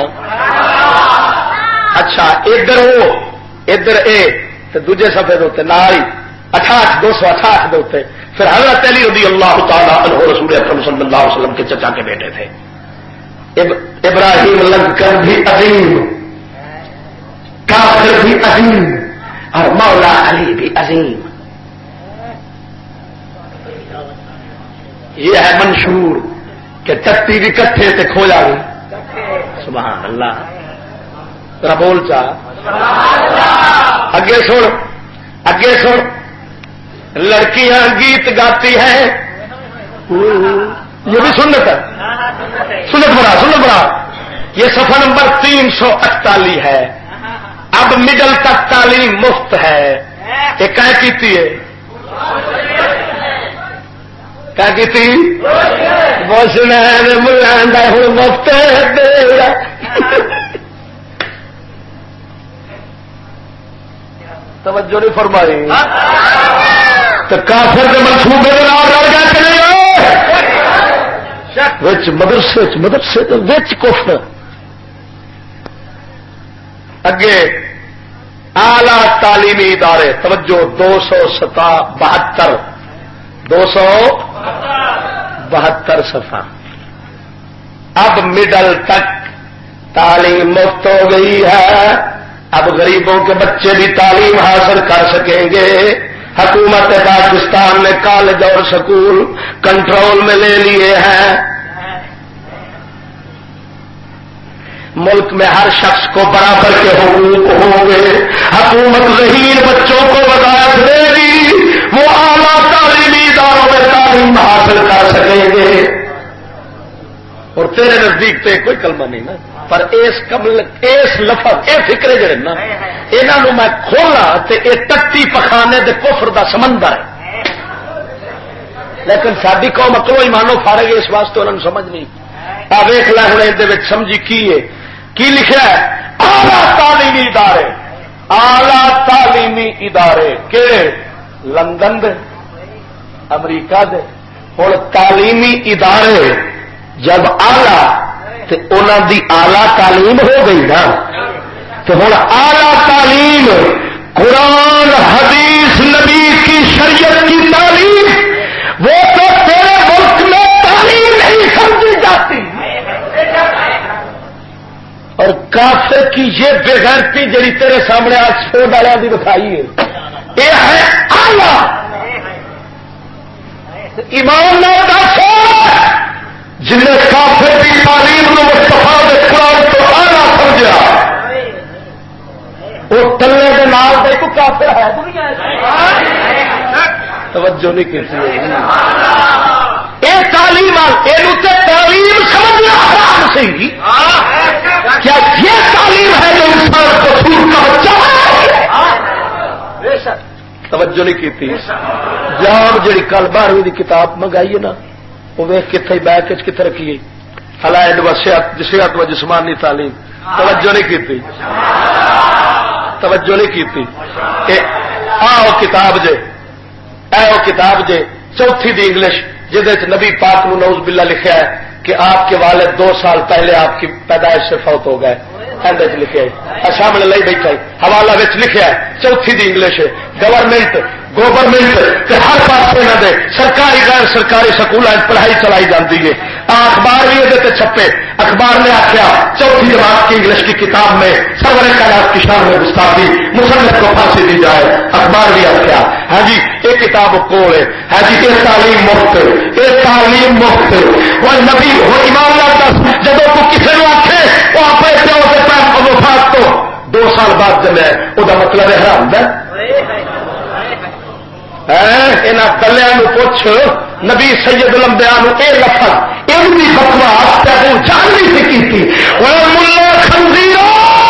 اچھا ادھر اے تو دوجے صفحے دوتے ناری 268 دوتے. پھر حضرت علی رضی اللہ تعالی عنہ رسول اکرم صلی اللہ علیہ وسلم کے چچا کے بیٹے تھے. ابراہیم لنکن بھی عظیم, کافر بھی عظیم, اور مولا علی بھی عظیم. یہ ہے منشور کہ تکتی بھی کٹھے سے کھو جا گئی. سبحان اللہ. ذرا بول چا اگے سن. لڑکیاں گیت گاتی ہیں, یہ بھی سنت ہے. سنت بڑا یہ صفحہ نمبر 348 ہے. اب مڈل تک تعلیم مفت ہے. یہ کیا کیتی ہے؟ کیا کیتی؟ بوسنا ملا ہوں مفت توجہ نہیں فرمائی. تو کافر کے منصوبے میں رل گئے کہ نہیں مدرسے تو وچ کفر. اگے اعلی تعلیمی ادارے توجہ 272 صفحہ. اب مڈل تک تعلیم مفت ہو گئی ہے. اب غریبوں کے بچے بھی تعلیم حاصل کر سکیں گے. حکومت پاکستان نے کالج اور سکول کنٹرول میں لے لیے ہیں. ملک میں ہر شخص کو برابر کے حقوق ہوں گے. حکومت ذہین بچوں کو وظائف دے گی, وہ اعلیٰ تعلیمی اداروں میں تعلیم حاصل کر سکیں گے. اور تیرے نزدیک تو کوئی کلمہ نہیں نا, پر اس لفظ اے فکرے جڑے نا انہوں میں کھولا تے اے ٹٹی پخانے دے کفر دا سمندر ہے. لیکن ساری قوم اکلو ایمانو فارغ اس واسطے انہوں نے سمجھ نہیں. آ ویخ لا ہوں یہ سمجھی کی ہے, کی لکھا ہے؟ اعلیٰ تعلیمی ادارے. اعلیٰ تعلیمی ادارے کہڑے؟ لندن دے, امریکہ دے. ہوں تعلیمی ادارے جب آلہ تو انہوں دی آلہ تعلیم ہو گئی نا, تو ہوں آلہ تعلیم قرآن حدیث نبی کی شریعت کی تعلیم وہ تو تیرے ملک میں تعلیم نہیں سمجھی جاتی. اور کافر کی یہ بےغیرتی جڑی تیرے سامنے آکسفورڈ والوں کی دکھائی ہے یہ ہے آلہ. ایمان نہ دس جن نے کافر کی تعلیم کو مصطفیٰ کے قرآن کو آلہ سمجھا وہ تلے کے نال دے تو کافر ہے. توجہ نہیں کی یہ تعلیم تعلیم سمجھنا حرام سی. کیا یہ تعلیم ہے جو انسان کو سور کا بچہ ہے؟ توجہ نہیں کی. جان جی کل 12ویں کی کتاب منگائی ہے نا وہ ویخ کتنے بیگ کتنے رکھیے الائڈ و صحت و جسمانی تعلیم. توجہ نہیں کی, توجہ نہیں کی. آؤ کتاب جے, اے کتاب جے چوتھی دی انگلش جہد نبی پاک نو نعوذ باللہ لکھا ہے کہ آپ کے والد 2 سال پہلے آپ کی پیدائش سے فوت ہو گئے. لکھا ہے سامنے لے بیٹھا ہے, حوالہ لکھا ہے چوتھی دی انگلش ہے. گورنمنٹ ہر پاس دے سرکاری غیر سرکاری سکولوں پڑھائی چلائی جاتی ہے. اخبار بھی یہ چھپے. اخبار نے آخیا چوتھی جماعت کی انگلش کی کتاب میں سرور کائنات کی شان میں گستاخی مصنف کو پھانسی دی جائے. اخبار بھی آخیا ہاں جی یہ کتاب کول ہے, ہاں جی یہ تعلیم مفت, یہ تعلیم مفت. وہ نبی وہ ایمان دس جب تو کسی نے آخے وہ اپنے پیو سے وفات تو 2 سال بعد جب ہے وہ مطلب ہے حرام ہے. کلیاں پوچھ نبی سید الانبیاء اے لفظ ان کی بکواس تینوں جاننی سے کی ملا خنزیر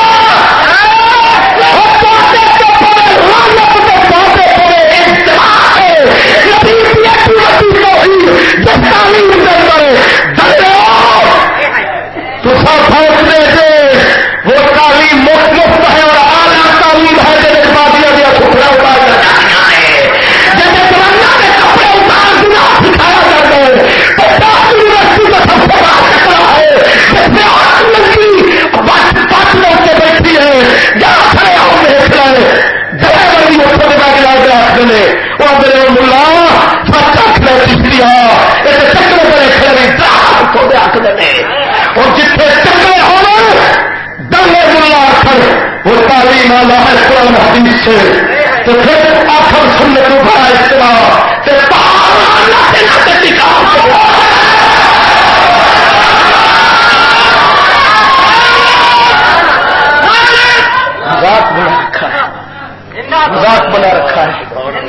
وہ تعلیم مفت ہے اور اعلیٰ تعلیم ہے جب بادیاں دیا کپڑا اتار کر جب زمانہ میں کپڑے اتار دیا سکھایا جاتا ہے. 50 یونیورسٹی کا سب سے بڑا کپڑا ہے جس میں 8 لڑکی 5 لوگ کے بیٹھی ہے جہاں کھڑے ہو دیکھ رہے ڈرائیور بھی اتر کے بیٹھ جاتے ہیں نے وہ میرے ملا سچا کھڑے دیا ایسے چکر بڑے کھڑے ڈراہ کو دے آخر نے اور جتنے چکرے ہونا ڈلے ملا آخر وہ تعلیم والا ہے قرآن حدیث سے تو پھر آخر سننے کو بڑا اجتماع مذاق بنا رکھا ہے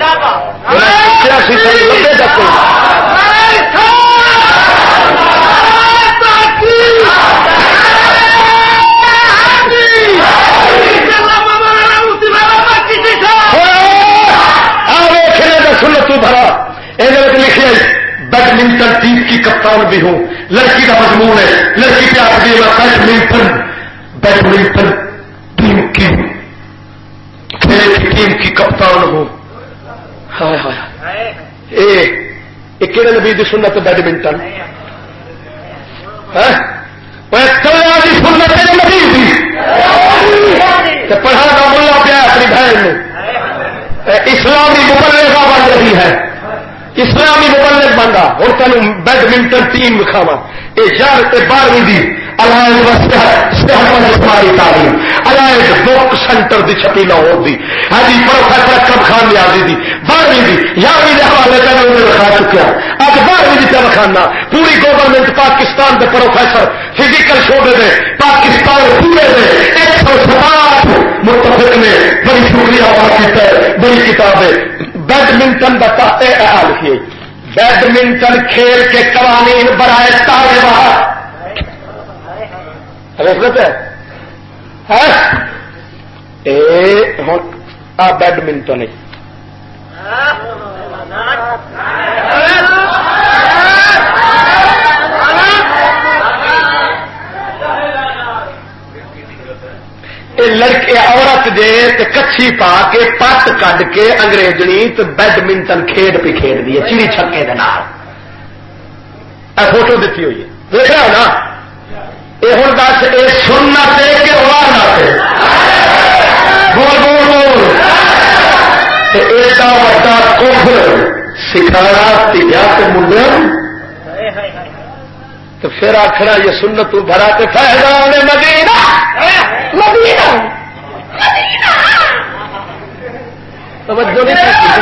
بھرا لکھے بیڈمنٹن ٹیم کی کپتان بھی ہوں. لڑکی کا مضمون ہے لڑکی پہ آپ دی بیڈمنٹن ٹیم کی کھیل کی ٹیم کی کپتان ہوں. ہائے ہائے یہ کہڑے نبی دی سنت بیڈمنٹن کی سنت نبی دی پڑھا کا ملا پیا اپنی بہن نے اسلامی مبلغہ بن رہی ہے. اسلامی مبلغ بن رہا اور تینوں بیڈمنٹن ٹیم دکھاوا یہ یار 12ویں دی الائڈ جسمانی تعلیم الائڈ بک سینٹر دی چھپی لاہور دی ہاں جی پروفیسر اکرم خان نیازی دی 12ویں دی 11ویں کے حوالے پہلے دکھا چکا اب 12ویں دکھانا پوری گورنمنٹ پاکستان کے پروفیسر فزیکل شعبے میں پاکستان بڑی کتاب ہے بیڈمنٹن کا لکھیے بیڈمنٹن کھیل کے قوانین برائے طالبان بیڈمنٹن لڑکے عورت جے کچھی پا کے پت کڈ کے انگریزنی تو بیڈمنٹن کھیڈ پہ کھیل دی ہے چڑی چھکے دے نال فوٹو دیتی ہوئی ہے دیکھ رہا ہو نا یہ ہوں دس یہ سننا پہ کہ وارنا پہ بول بول بول ایڈا وڈا کفر سکھانا تیجا کے منڈے تو پھر آخر یہ سنت بھرا کے فیضان مدینہ مدینہ توجہ نہیں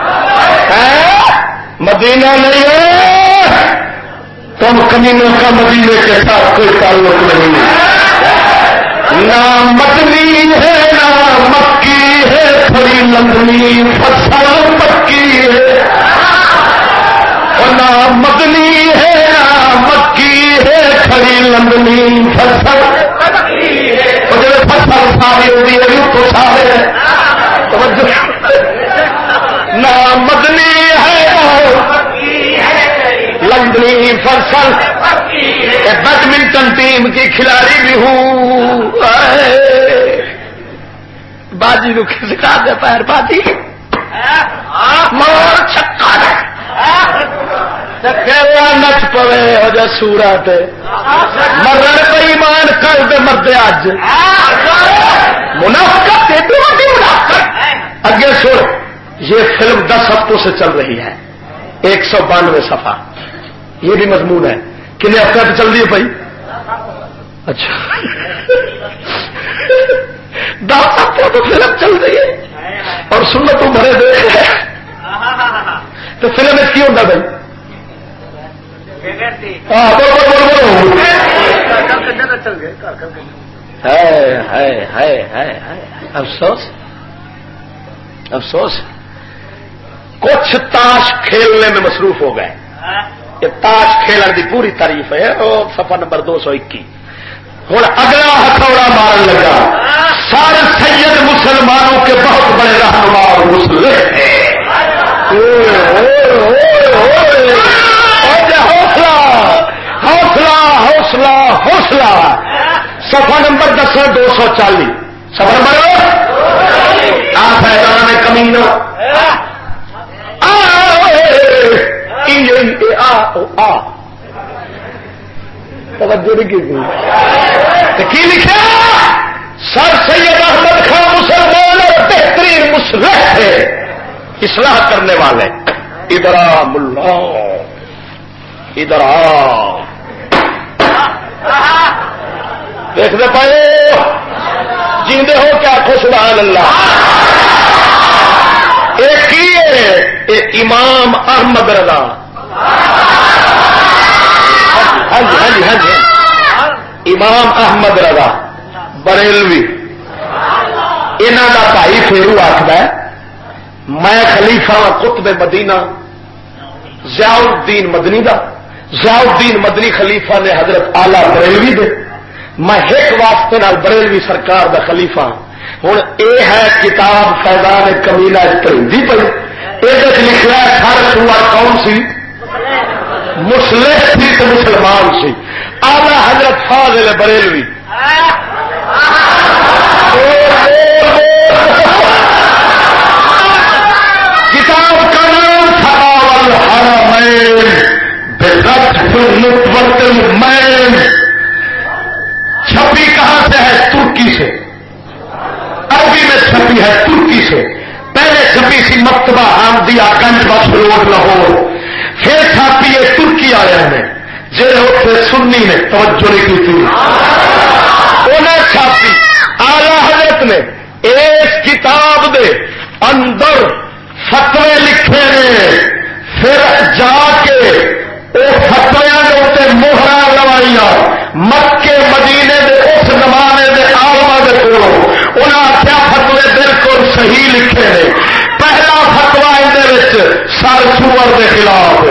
مدینہ نہیں ہے تم کمینوں کا مدینے کے ساتھ کوئی تعلق نہیں نہ مدنی ہے نہ مکی ہے تھوڑی لندنی فصل پکی ہے اور نہ مدنی ہے نہ مکی ہے کھڑی لندنی فصل اور جب فصل ساری ہوتی ہے تو سارے نہ مدنی ہے لندنی فصل بیڈمنٹن ٹیم کی کھلاڑی بھی ہوں باجی کو سکھا دے پیر باجی مور چھکا نچ پوے ہو جا سورا مرن پہ ایمان کر دے مردے اج منافقت اگے سن یہ فلم 10 ہفتوں سے چل رہی ہے 192 صفحہ یہ بھی مضمون ہے کتنے ہفتہ سے چل رہی ہے بھائی اچھا 10 ہفتوں تو فلم چل رہی ہے اور سنت تو بھرے دے تو فلم میں کی ہوتا بھائی افسوس افسوس کچھ تاش کھیلنے میں مصروف ہو گئے یہ تاش کھیلنے کی پوری تعریف ہے اور صفحہ نمبر 221 ہوں اگلا ہتھوڑا مارن لگا سارے سید مسلمانوں کے بہت بڑے رہنما اور مسلم تھے حوصلہ حوصلہ حوصلہ حوصلہ صفحہ نمبر 240 صفحہ نمبر کمینہ توجہ کی لکھا سر سید احمد خان مسلمان اور بہترین مسلح تھے اصلاح کرنے والے ادھر آ ملا ادھر آ دیکھتے پائے جیندے ہو کیا آخو سبحان اللہ ایک ہی امام احمد رضا ہاں جی ہاں جی ہاں جی امام احمد رضا بریلوی انہوں کا بھائی پھیرو آخر میں خلیفہ قطب مدینہ ضیاء الدین مدنی دا ضیاء الدین مدنی خلیفہ نے حضرت آلہ بریلوی دے میں ایک واسطے نال بریلوی سرکار دا خلیفہ ہوں یہ ہے کتاب فیضان کمیلہ پڑھی پی یہ لکھا ہے سارے سوار کون سی مسلح سی تو مسلمان سی آلہ حضرت فاضل بریلوی کتاب کا نام تھا الحرمین برجف النطوۃ المین چھپی کہاں سے ہے ترکی سے عربی میں چھپی ہے ترکی سے پہلے چھپی سی مکتبہ حامدیہ گنج بخش روڈ لاہور پھر چھاپی ہے ترکی والے نے جہے اتنے سنی نے توجہ نہیں کی تھی انہیں چھاپی آلہ حضرت نے اس کتاب دے اندر فتوے لکھے نے پھر جا کے وہ فتویاں کے اتنے موہرا لوائیاں مکے مدینے دے اس زمانے دے آلما دے کولوں انہاں آخیا فتوے بالکل صحیح لکھے نے کے خلاف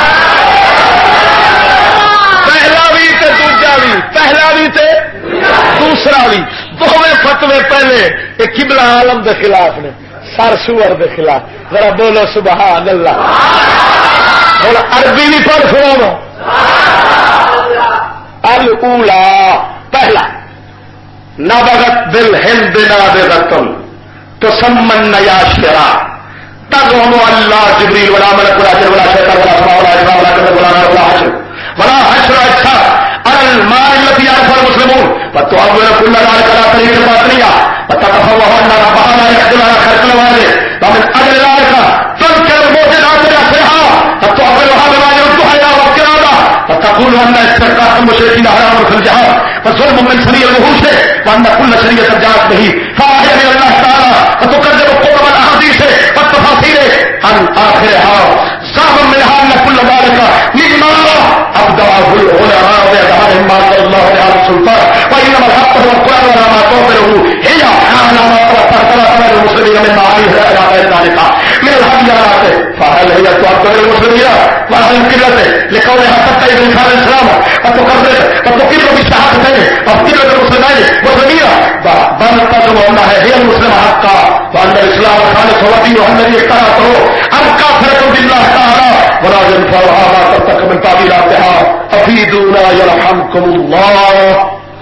پہلا بھی تے دوجا بھی پہلا بھی تے دوسرا بھی دونوں فتوے پہلے یہ قبلہ عالم کے خلاف نے سر سور کے خلاف ذرا بولو سبحان اللہ اور عربی بھی پڑھ سنو الاولا پہلا نبغت بالہند نابغتن تسمن یاشرا تزعم اللہ جبریل ولا ملک ولا جن ولا شیطان ولا اسماء ولا اجرام ولا قدر ولا نار ولا حشر ولا حشر اچھا على الماء التي يعرفها المسلمون فتعول كل ذلك على طريق الباطنية فتتفوه أن ربها لا يقدر على خلق الوالد ومن أجل ذلك تنكر موجودات رأسها فتعبرها بما يردها إلى وقت هذا فتقول أن استرقاق المشركين حرام في الجهاد فظلم من سرية الوحوش وأن كل سرية جاءت به فآية من الله تعالى فتكذب قرب الأحاديث والتفاصيل عن آخرها صعب منها أن كل ذلك مما أبدعه العلماء بأدعائهم ما شاء الله على السلطان وإنما الحق هو القرآن وما قبله هي على ما ترتبط المسلمين من معانيه إلى غير ذلك من الحجارات فهل هي تعبر المسلمين وأهل القبلة لقولها تبتئ بإنكار الإسلام وتقر بالشهادتين وقبلة المسلمين مسلمين بل تزعم أنها هي المسلمة حقا وأن الإسلام خالص ودينها الذي اختارته الكافرة بالله تعالى ولا ينفعها ما ترتكب من تعبيراتها افیدونا یرحمکم اللہ.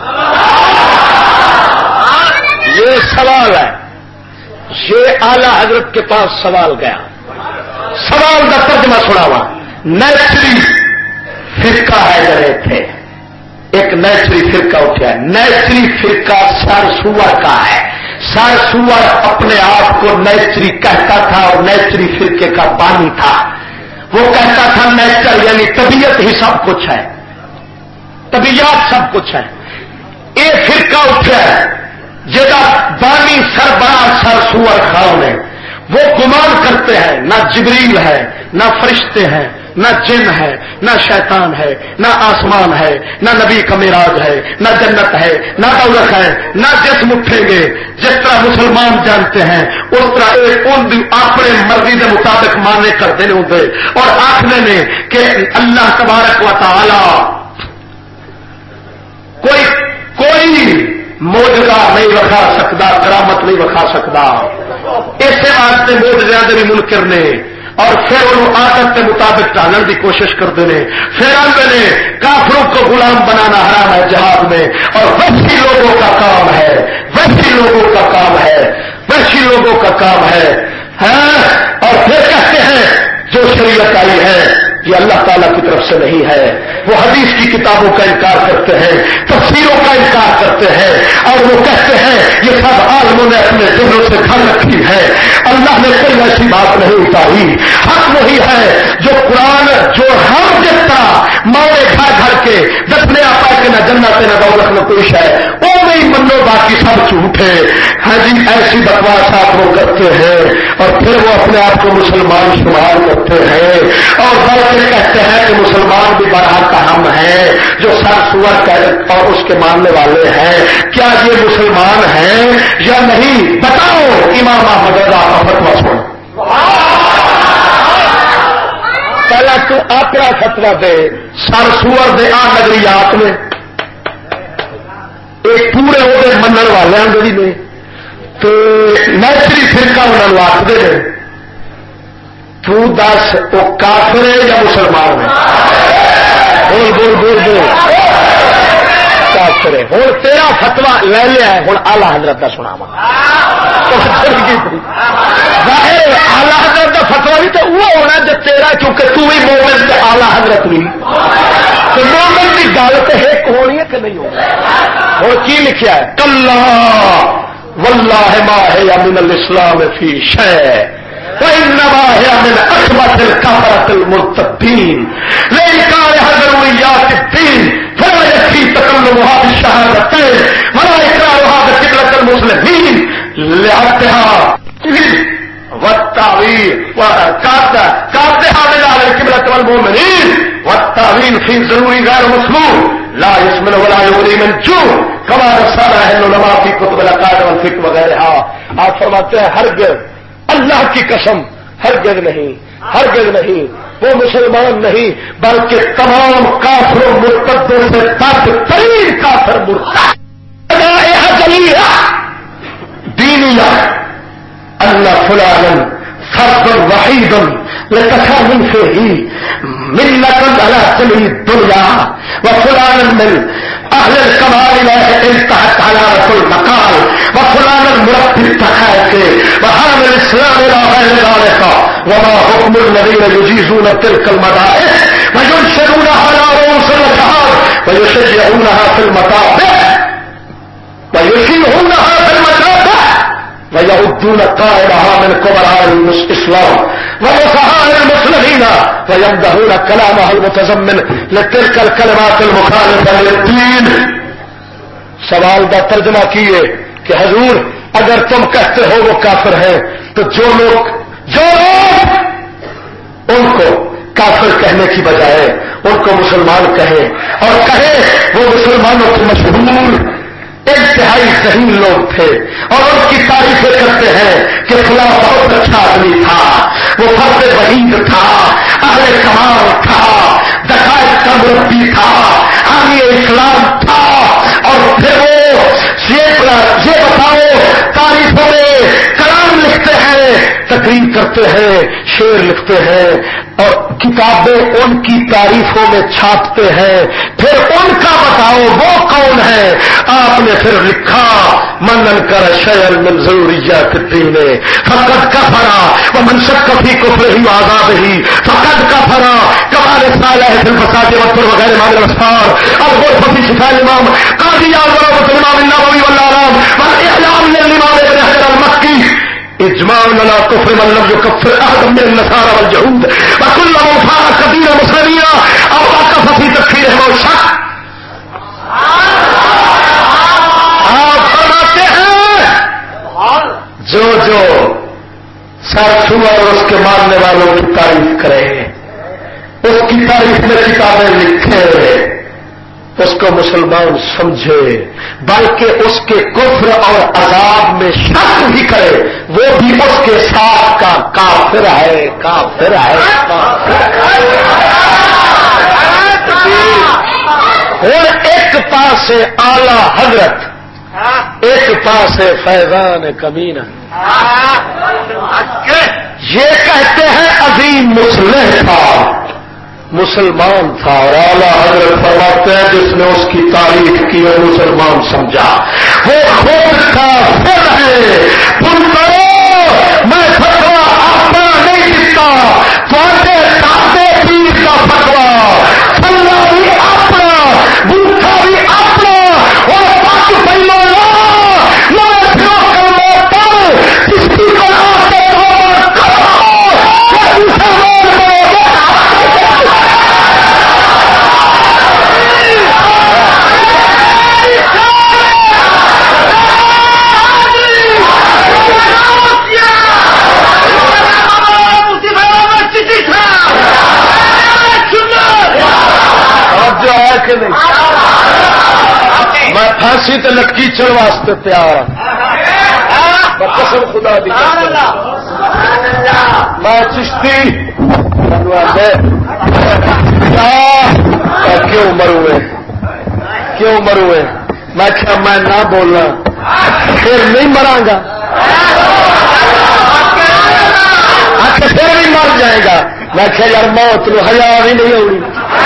یہ سوال ہے, یہ اعلی حضرت کے پاس سوال گیا, سوال کا ترجمہ سناوا. نیچری فرقہ ہے جڑے تھے, ایک نیچری فرقہ اٹھا. نیچری فرقہ سر سور کا ہے. سر سور اپنے آپ کو نیچری کہتا تھا اور نیچری فرقے کا بانی تھا. وہ کہتا تھا نیچر یعنی طبیعت ہی سب کچھ ہے, طبیعت سب کچھ ہے. یہ فرقہ اٹھا ہے جہاں بانی سربراہ سر سور خان ہے. وہ گمان کرتے ہیں نہ جبریل ہے, نہ فرشتے ہیں, نہ جن ہے, نہ شیطان ہے, نہ آسمان ہے, نہ نبی کا معراج ہے, نہ جنت ہے, نہ دولت ہے, نہ جسم اٹھیں گے. جس طرح مسلمان جانتے ہیں اس طرح ایک اپنے مرضی کے مطابق ماننے کرتے نہیں ہوتے اور آخنے میں کہ اللہ تبارک و تعالی کوئی موجودہ نہیں رکھا سکتا, کرامت نہیں رکھا سکتا. اسی واسطے موجودہ بھی منکر نے اور پھر انہوں عادت کے مطابق ڈالنے کی کوشش کرتے ہیں. پھر آتے ہیں کافروں کو غلام بنانا حرام ہے جہاد میں, اور وحشی لوگوں کا کام ہے, وحشی لوگوں کا کام ہے, وحشی لوگوں کا کام ہے. اور پھر کہتے ہیں جو شریعت آئی ہے یہ اللہ تعالیٰ کی طرف سے نہیں ہے. وہ حدیث کی کتابوں کا انکار کرتے ہیں, تفسیروں کا انکار کرتے ہیں, اور وہ کہتے ہیں یہ سب عالموں نے اپنے دلوں سے گھر رکھی ہے, اللہ نے کوئی ایسی بات نہیں اتاری. حق وہی ہے جو قرآن جو ہم جتنا مارے گھر گھر کے دسنے آپ کے نہ جنت نہ دولت نہ کوئی ہے وہ نہیں منو, باقی سب جھوٹے ہیں جی. ایسی بکواس آپ وہ کرتے ہیں اور پھر وہ اپنے آپ کو مسلمان شمار کرتے ہیں اور بلکہ کہتے ہیں کہ مسلمان بھی بڑا ہم ہیں جو سر سور اور اس کے ماننے والے ہیں. کیا یہ مسلمان ہیں یا نہیں؟ بتاؤ. امام احمد رضا کا فتویٰ سن. پہلا تو اپنا فتویٰ دے سر سور دے آ نظریات میں ایک پورے وہ منن والے جی نے تو نیچری فرقہ انہوں آخر ہیں. تو دس وہ کافر ہے یا مسلمان ہے؟ بول بول بول بول. کافر ہے. ہوں تیرا فتوا لے لیا ہے, ہوں آلہ حضرت کا سنا ظاہر آلہ حضرت کا فتوا بھی تو وہ ہونا جو تیرا, کیونکہ تو ہی مومن سے آلہ حضرت بھی تو مومن کی گل تو ایک ہونی ہے کہ نہیں ہو. اور کی لکھا ہے کلا واللہ ما ہے من الاسلام فی شیء وإنما هي من أكبر الكفرة المرتدين لإنكارها ضروريات الدين فلا يكفي تكلمها بالشهادتين ولا إقرارها بقبلة المسلمين لعبدها والتعويل وكاتها من على القبلة والمؤمنين والتعويل في ضروري غير مسموع لا يسمن ولا يغني من جوع كما رسالة العلماء في كتب العقائد والفقه وغيرها. آپ فرماتے ہیں ہرگز اللہ کی قسم ہرگز نہیں, ہرگز نہیں. وہ مسلمان نہیں بلکہ تمام کافر مرتدوں سے بدترین کافر مرتد دینیا اللہ فلانا فرد وحید لکفى من فيه ملة على كل الدنيا وفلانا من اهل الكمال لا انتهت على كل مقال وفلانا مربي التحاكي وحامل الاسلام الى غير ذلك وما حكم الذين يجيزون تلك المدائح وينشرونها على رؤوس الاشهار ويشجعونها في المطابع ويشيعونها في المطابع ويعدون قائلها من كبراء الاسلام ومصحاء المسلمين ويمدحون كلامها المتضمن لتلك الكلمات المخالفه للدين. سوال کا ترجمہ کیے کہ حضور اگر تم کہتے ہو وہ کافر ہیں تو جو لوگ ان کو کافر کہنے کی بجائے ان کو مسلمان کہیں اور کہیں وہ مسلمانوں کے مشہور انتہائی ذہین لوگ تھے اور ان کی تعریفیں کرتے ہیں کہ فلاں بہت اچھا آدمی تھا, وہ فرد وحید تھا, اہل کمال تھا, دقائق کا مربی تھا, حامی اسلام تھا, اور پھر وہ یہ بتاؤ تعریفوں میں کلام لکھتے ہیں, تقریر کرتے ہیں, شعر لکھتے ہیں اور کتابیں ان کی تعریفوں میں چھاپتے ہیں, پھر ان کا بتاؤ وہ کون ہے. آپ نے پھر لکھا من انکر شیئا من ضروریات الدین فقد کفر ومن شک فی کفرہ وعذابہ فقد کفر کما رسالہ فی الفساد والطر وغیر معنی الاسفار الغرفہ فی شفاء الامام قاضی اعظم الامام النووی والاعلام والاعلام للامام ابن حجر المکی اجماع على كفر من لم يكفر احد من النصارى واليهود وكل من فارق دين المسلمين او وقف في تكفيرهم او شك. آپ فرماتے ہیں جو سر چھوا اور اس کے ماننے والوں کی تعریف کرے, اس کی تعریف میں کتابیں لکھے, اس کو مسلمان سمجھے, بلکہ اس کے کفر اور عذاب میں شک بھی کرے, وہ بھی اس کے ساتھ کا کافر ہے, کافر ہے, اور ایک پاس اعلی حضرت, ایک پاس فیضان کمینہ, یہ کہتے ہیں عظیم مصلح تھا, مسلمان تھا, اور اعلیٰ حضرت فرماتے ہیں جس نے اس کی تعریف کی اور مسلمان سمجھا وہ خود کافر ہے. تم کرو میں فتوا اپنا نہیں دیتا, تھوڑے دادے پیر کا فتوا, سلا بھی اپنا, بوٹا بھی اپنا, اور پاک پہلو میں پھانسی تے لٹکی چڑھ واسطے تیار ہوں, قسم خدا دی, میں چشتی کیوں مروے, کیوں مروے, میں کیا میں نہ بولنا پھر نہیں مراں گا, پھر بھی مر جائے گا. میں کیا یار موت نو حیا بھی نہیں ہونی,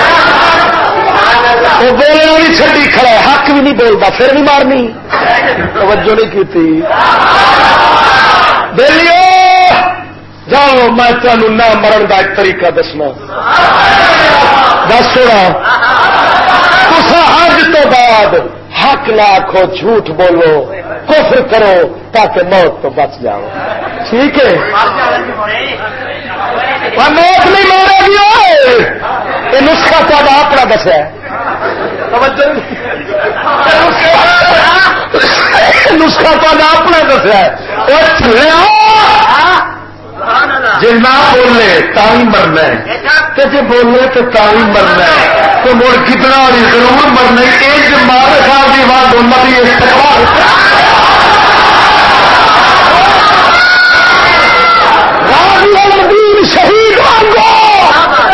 وہ بولنا بھی چڈی کھڑا, حق بھی نہیں بولتا, پھر بھی مارنی, توجہ نہیں کی. بیلیو جاؤ میں تمہیں نہ مرن کا ایک طریقہ دسنا, دس تھوڑا تسا اج تو بعد حق نہ آخو, جھوٹ بولو, کفر کرو تاکہ موت تو بچ جاؤ, ٹھیک ہے. موت نہیں مارے گی, یہ نسخہ تا اپنا دسیا, نسخہ تا اپنا دسیا. جی نہ بولے تھی مرنا ہے, جی بولے تو تھی مرنا ہے, تو مڑ کتنا ضرور مرنا. ایک مار صاحب کی بات بولنا بھی شہید مانگو,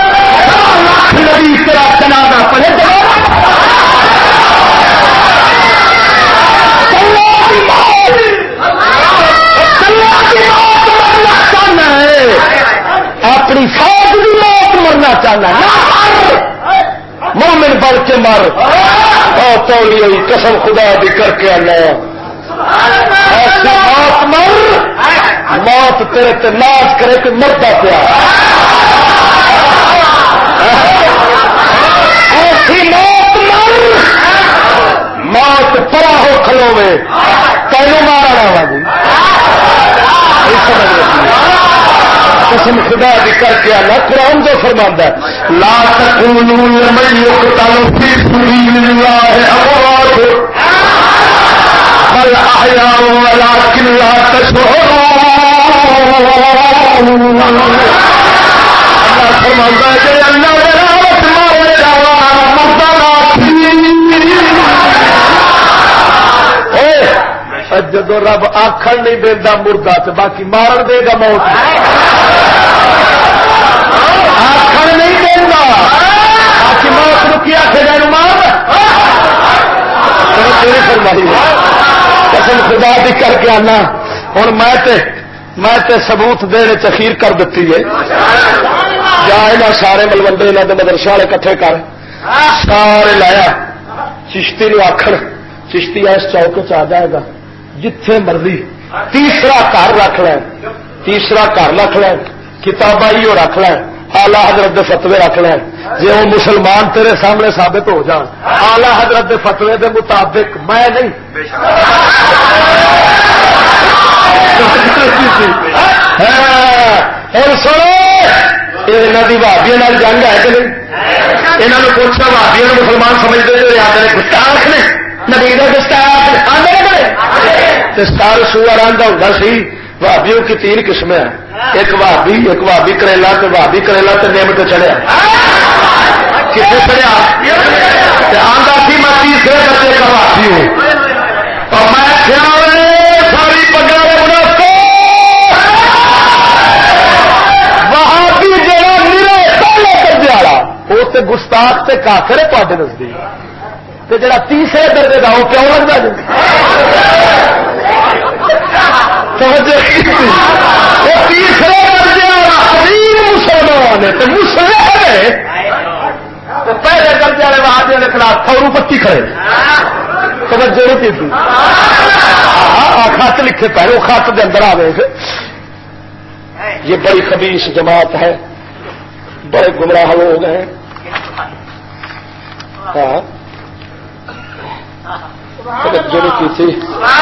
مر تولی ہوئی قسم خدا بھی کر کے آنا ایسی موت مر موت تیرے تے ناز کرے کہ مردا پیا ایسی موت مر موت پرا ہو کھلو میں تینوں مارا رہا جی قسم خدا بھی کر کے آنا قرآن جو فرماتا ہے لا تقولوا لمن يقتل في سبيل الله اموات بل احياء ولكن لا تشعرون اللہ فرماتا ہے کہ اللہ رحمت مارے جاوا مردہ جدو رب آخر نہیں دینا مردہ تو باقی مارن دے گا موت آخر نہیں دینا باقی موت نو کی آخر جائے مار قسم خدا بھی کر کے آنا ہوں میں ثبوت دینے چخیر کر دیتی ہے جا یہاں سارے ملوڈے یہاں کے مدرسے والے کٹھے کر سارے لایا چشتی نو آخر چشتی اس چوک چ آ جائے گا جتھے مرضی تیسرا گھر رکھ لین تیسرا گھر رکھ لین کتاباں ہی رکھ لین آلہ حضرت دے فتوے رکھ لین جی وہ مسلمان تیرے سامنے ثابت ہو جان آلہ حضرت دے فتوے دے مطابق میں نہیں سنو یہاں کی بھابیا جنگ ہے کہ نہیں یہاں نے پوچھا بھابیا مسلمان سمجھتے جو آدھے گستاخ نے نبی گستاخ سٹار سور آدھا ہوں سی بھابیوں کی 3 قسمیں ہیں ایک بھابی کریلا تو بھابی کریلا تو نعمت چڑھیا کتنے چڑھیا آدھا سی میں تیسرے درجے کا بھابی ہوں اور میں ساری پگڑا منافع بھابی جڑا میرے پہلے درجے والا وہ تو گستاخ سے کافر ہے تے نزدیک جڑا تیسرے درجے کا وہ کیوں لگتا جی وہ تیسرے درجے والا امیر مسلمان ہے تو مسلم ہے تو پہلے درجے والے وہابیوں کے خلاف فورو پٹی کھڑے توجہ نہیں کی تھی خط لکھے پہلے وہ خط کے اندر آئے یہ بڑی خبیث جماعت ہے بڑے گمراہ لوگ ہیں ہاں توجہ نہیں کی تھی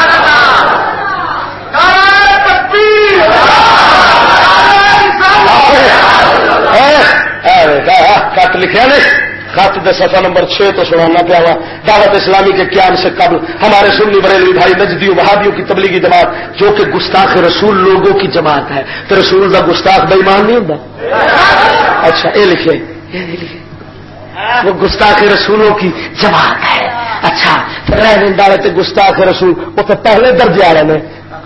خط لکھا نے خط دے صفحہ نمبر 6 تو سنانا پیا ہوا دعوت اسلامی کے قیام سے قبل ہمارے سنی بریلوی بھائی نجدیوں وہابیوں کی تبلیغی جماعت جو کہ گستاخ رسول لوگوں کی جماعت ہے تو رسول کا گستاخ بے ایمان نہیں ہوتا اچھا یہ لکھے وہ گستاخ رسولوں کی جماعت ہے اچھا رہنے والے تو گستاخ رسول وہ تو پہلے درجے والے نے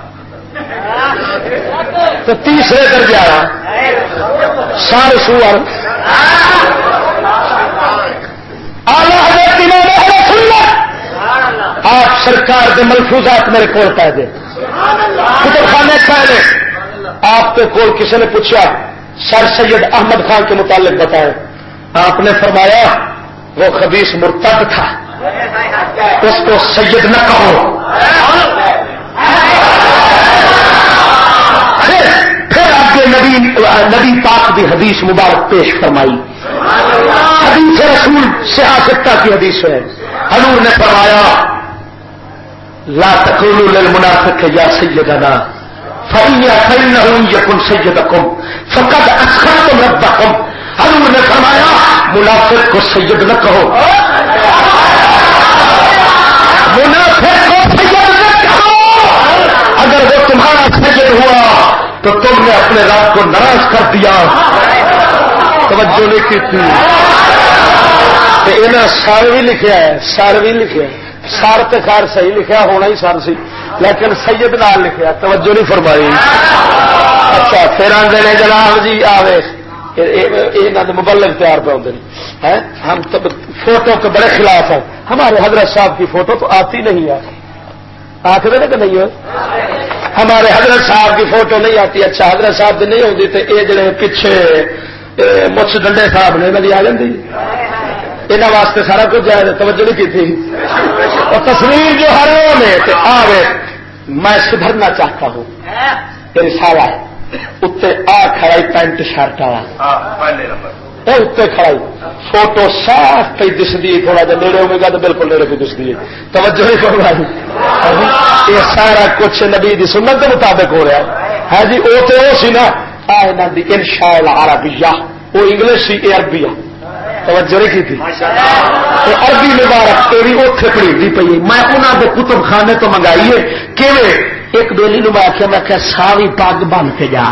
تو تیسرے درجے والا سارے سور آپ سرکار کے ملفوظات میرے کو پہ دے کتب خانے پہلے آپ کے کول کسی نے پوچھا سر سید احمد خان کے متعلق بتائیں آپ نے فرمایا وہ خبیث مرتد تھا اس کو سید نہ کہو پھر آپ کے نبی پاک کی حدیث مبارک پیش فرمائی حدیث رسول سیاستہ کی حدیث ہے حضور نے فرمایا لا تقولوا للمنافق یا سیدنا فإنه يكن سيدكم فقد أسخطتم ربكم حضور نے فرمایا منافق کو سید نہ کہو منافق کو سید نہ کہو اگر وہ تمہارا سید ہوا تو تم نے اپنے رب کو ناراض کر دیا توجہ نہیں کی تھی انہیں ساروی لکھا ہے ساروی لکھا سار تو خیر صحیح لکھا ہونا ہی سر سی لیکن سید نال لکھا توجہ نہیں فرمائی اچھا پھر آدھے نے جناب جی آوے مبلغ تیار پہ ہوتے ہیں ہم تو فوٹو کے بڑے خلاف ہیں ہمارے حضرت صاحب کی فوٹو تو آتی نہیں ہے آخر کہ نہیں ہے ہمارے حضرت صاحب کی فوٹو نہیں آتی اچھا حضرت صاحب کی نہیں ہوتی تو یہ جڑے پیچھے مچھ ڈنڈے صاحب نے انہوں کی آ جاتی یہاں واسطے سارا کچھ جائے توجہ نہیں کی تھی اور تصویر جو حرام ہے تو آوے میں سدھرنا چاہتا ہوں رسالہ ہے اتنے آ کھڑائی پینٹ شرٹ والا اتنے کھڑائی فوٹو صاف پہ دستی تھوڑا جا نیڑے ہوئے گا تو بالکل نیڑے پہ دستی ہے توجہ نہیں کرو بھائی یہ سارا کچھ نبی دی سنت کے مطابق ہو رہا ہے جی وہ تو وہ سی نا انشاء العربیہ وہ انگلش سی یہ عربی توجہ نہیں کی تھی عربی مبارک تیری اوتھے پڑھی پی میں انہوں کے کتب خانے تو منگائیے کہ ایک بیلی نو میں آخیا میں کہ ساری پگ بن کے جا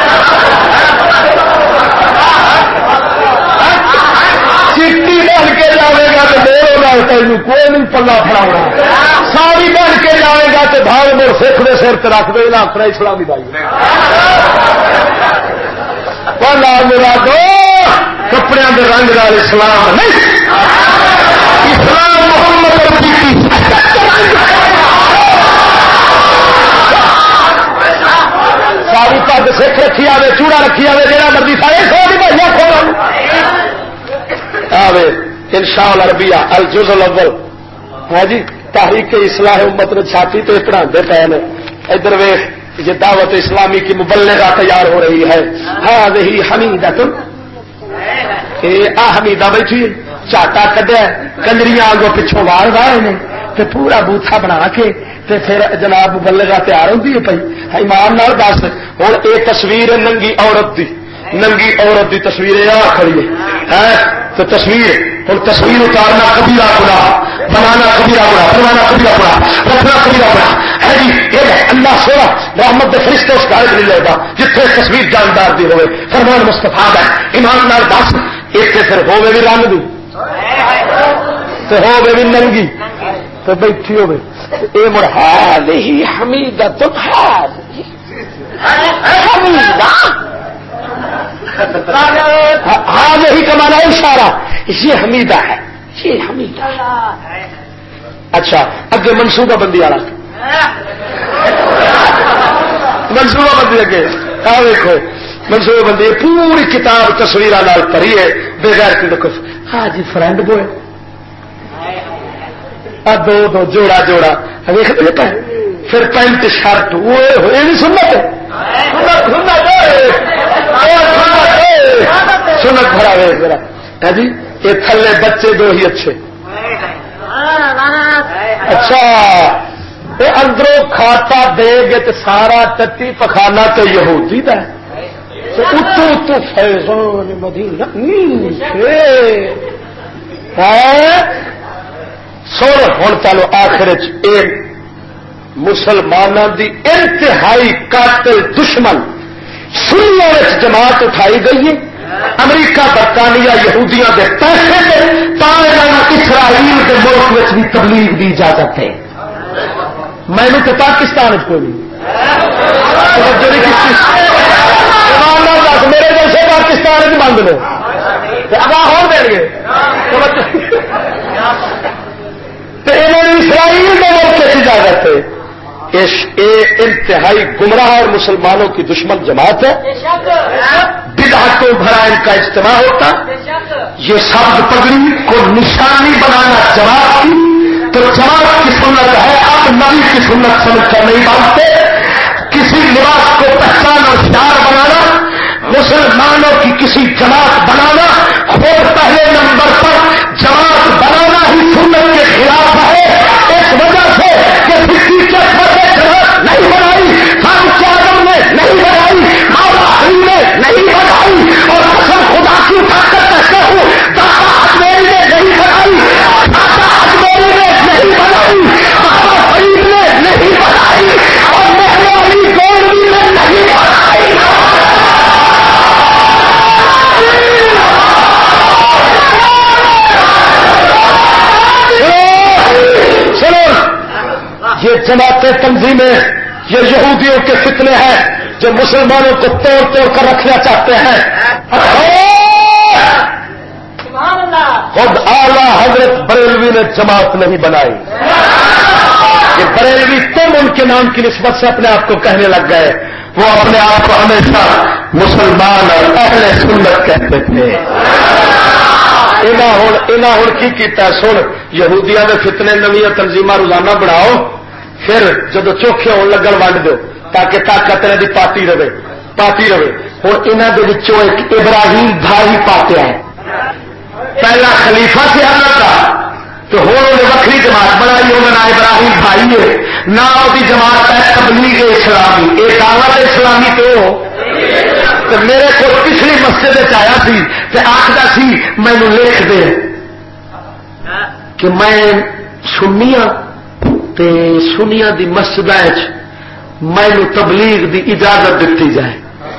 چٹی بن کے جائے گا تو دیر ہوگا تین کوئی نہیں پلا پڑا ساری بن کے جائے گا تو بھاگ مر سکھ دے سر تے رکھ دے نا اپنا اسلامی بھائی میرا دو کپڑے کے رنگ نال اسلام نہیں اسلام محمد ساری پگ سکھ رکھی آئے چوڑا رکھی آئے جہاں مرضی سارے ساری بھائی کھول آوے انشاء العربیہ الجز الاول ہے جی تحریک اصلاح امت نے چھاپی تو پڑھاتے پے نے ادھر ویخ یہ دعوت اسلامی کی مبلغہ تیار ہو رہی ہے ہی حمیدہ تم حمیدہ بیٹھی چاٹا کڈیا کنجریاں آگوں پچھوں وار وائے نے تے پورا بوتھا بنا کے تے پھر جناب مبلغہ تیار ہوتی ہے پی ایمان نال دس ہوں یہ تصویر ننگی عورت دی ننگی عورت دی تصویر آ کھڑی ہے تو تصویر ہوں تصویر اتارنا کبیرہ گناہ بنانا کبیرہ گناہ بنانا کبیرہ گناہ رکھنا کبیرہ گناہ ہے جی یہ اللہ سونا رحمت دے فرشتے اس گھر نہیں لے گا جتنے تصویر جاندار دی ہوئے فرمان مستفا ہے ایمان نال دس ایک پھر ہوے بھی رنگ دی تو ہوے بھی ننگی تو بیٹھی ہوے اے مر ہی حمیدہ تم حمیدہ ہاں یہی کمانا اشارہ یہ حمیدہ ہے یہ حمیدہ اچھا اگے منصوبہ بندی والا منصوبہ بندی اگے آ دیکھو منصوبہ بندی پوری کتاب تصویر پڑھی ہے بغیر کی دیکھو ہاں جی فرینڈ بوائے دو دو جوڑا جوڑا دیکھتے پہ پھر پینٹ شرٹ وہ نہیں سنت سنت بھرا ہوئے ذرا جی یہ تھلے بچے دو ہی اچھے اچھا یہ اندروں کھاتا دے گے تو سارا ٹٹی پخانا تو یہودی دا اتو اتو فیضان مدینہ سن ہوں چلو آخر ایک مسلمانوں دی انتہائی قاتل دشمن سنیوں جماعت اٹھائی گئی ہے امریکہ برطانیہ یہودیاں دے پیسے دے اسرائیل کے ملک میں بھی تبلیغ دی اجازت ہے میں نے تو پاکستان کوئی نہیں میرے جیسے پاکستان بند لو اگاہ ہو دیں گے اسرائیل کے ملک کی اجازت ہے انتہائی گمراہ اور مسلمانوں کی دشمن جماعت ہے بدعتوں بھرا ان کا اجتماع ہوتا یہ سبز پگڑی کو نشانی بنانا جماعت کی تو جماعت کی سنت ہے اب نبی کی سنت سمجھ کر نہیں مانتے کسی لباس کو پہچان اور شعار بنانا مسلمانوں کی کسی جماعت بنانا خود پہلے نمبر پر جماعت بنانا ہی سنت کے خلاف ہے اس وجہ سے کہ جماعت نہیں بنائی فاروق اعظم نے نہیں بنائی مولا علی نے نہیں بنائی اور قسم خدا کی اٹھا کر کہتا ہوں دادا اجمیری نے نہیں بنائی دادا اجمیری نے نہیں بنائی بابا فرید نے نہیں بنائی اور مولا علی گولوی نے نہیں بنائی یہ جماعتیں تنظیمیں یہ یہودیوں کے فتنے ہیں جو مسلمانوں کو توڑ توڑ کر رکھنا چاہتے ہیں خود اعلیٰ حضرت بریلوی نے جماعت نہیں بنائی یہ بریلوی تم ان کے نام کی نسبت سے اپنے آپ کو کہنے لگ گئے وہ اپنے آپ کو ہمیشہ مسلمان اور اہل سنت کہتے تھے ہوں کی کیتا سن یہودیاں دے فتنے نویاں تنظیماں روزانہ بناؤ پھر جدو چوکھے ہون لگن ونڈ دو تاکہ طاقت دی پاتی رہے ہوں انہوں کے ایک ابراہیم بھائی پاتے ہیں پہلا خلیفہ سے اللہ کا تو ہوں انہیں وکری جماعت بنائی انہوں نے ابراہیم بھائی ہے نہ وہ جماعت ہے تبلیغ اسلامی یہ دعوت اسلامی تو میرے کو پچھلی مسجد آیا سی آخر سی مینو لکھ دے کہ میں سنیا دی مسجد مینو تبلیغ دی اجازت دیتی جائے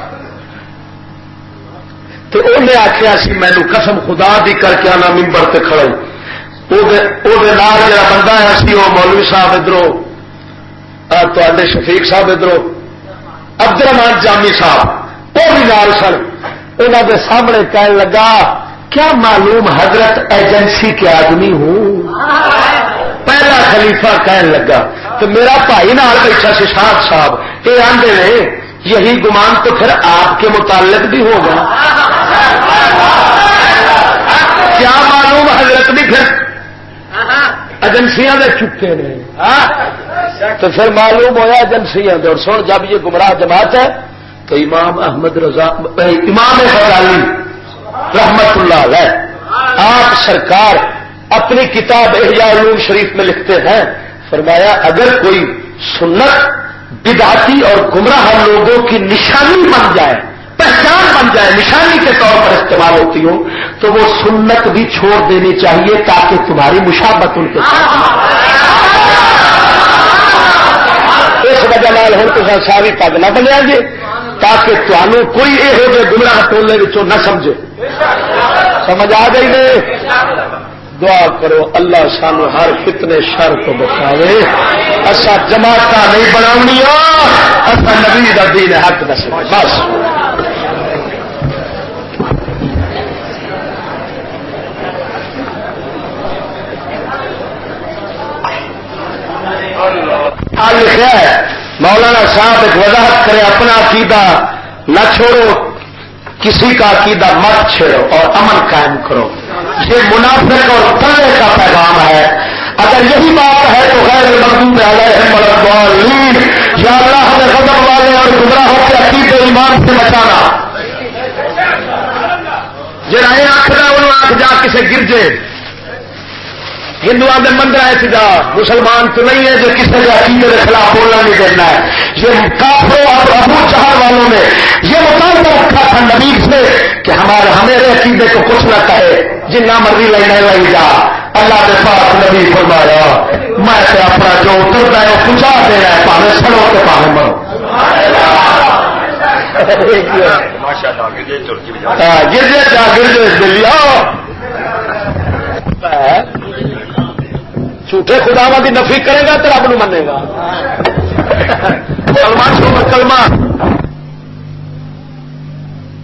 تو انہیں آخیا سی مینو قسم خدا دی کر کے آنا ممبر تے کھڑے جڑا بندہ ہے سی وہ مولوی صاحب ادھروں تے شفیق صاحب ادھروں عبد الرحمان جامی صاحب وہ بھی نال سن انہوں کے سامنے کہنے لگا کیا معلوم حضرت ایجنسی کے آدمی ہوں پہلا خلیفہ کہنے لگا تو میرا بھائی نال بیٹھا سی شاہ صاحب یہ آندے نے یہی گمان تو پھر آپ کے متعلق بھی ہوگا کیا معلوم حضرت بھی پھر ایجنسیاں دے چکے نے تو پھر معلوم ہوا ایجنسیاں دے اور سن جب یہ گمراہ جماعت ہے تو امام احمد رضا امام غزالی رحمت اللہ علیہ آپ سرکار اپنی کتاب احیاء علوم شریف میں لکھتے ہیں فرمایا اگر کوئی سنت بدعتی اور گمراہ لوگوں کی نشانی بن جائے پہچان بن جائے نشانی کے طور پر استعمال ہوتی ہو تو وہ سنت بھی چھوڑ دینی چاہیے تاکہ تمہاری مشابت ان کے ساتھ اس وجہ ہوں تو ساری پگ نہ بنیا جی تاکہ تمہیں کوئی یہ گمراہ ٹولے نہ سمجھے سمجھ آ گئی نے دعا کرو اللہ سانو ہر فتنے شر کو بچاوے اصا جماعت نہیں بناونی اصا نبی دا دین حق دس بس لکھا ہے مولانا صاحب ایک وضاحت کرے اپنا عقیدہ نہ چھوڑو کسی کا عقیدہ مت چھیڑو اور امن قائم کرو یہ منافق اور پلے کا پیغام ہے اگر یہی بات ہے تو غیر مغضوب علیہم ولا یا اللہ ہمیں غضب والے اور گمراہوں کے عقیدے ایمان سے بچانا جہاں یہ آخر انہوں آخ جا کسی گرجے ہندو کے مندر ہے سیدھا مسلمان تو نہیں ہے جو کسی کے عقیدے کے خلاف بولنا نہیں دینا ہے یہ کافروں اور ابو جہل والوں نے یہ مطالبہ رکھا تھا نبی سے کہ ہمارے عقیدے کو کچھ نہ کہے جنہ مرضی لینا لائی جا اللہ کے پاس نبی فرمایا میں تو اپنا جو اترتا ہے وہ پہنچا دینا ہے پاوے سڑو تو پاوے مرو گرجے جا گرجے دلی جھوٹے خداواں کی نفی کرے گا تو رب نو منے گا کلمہ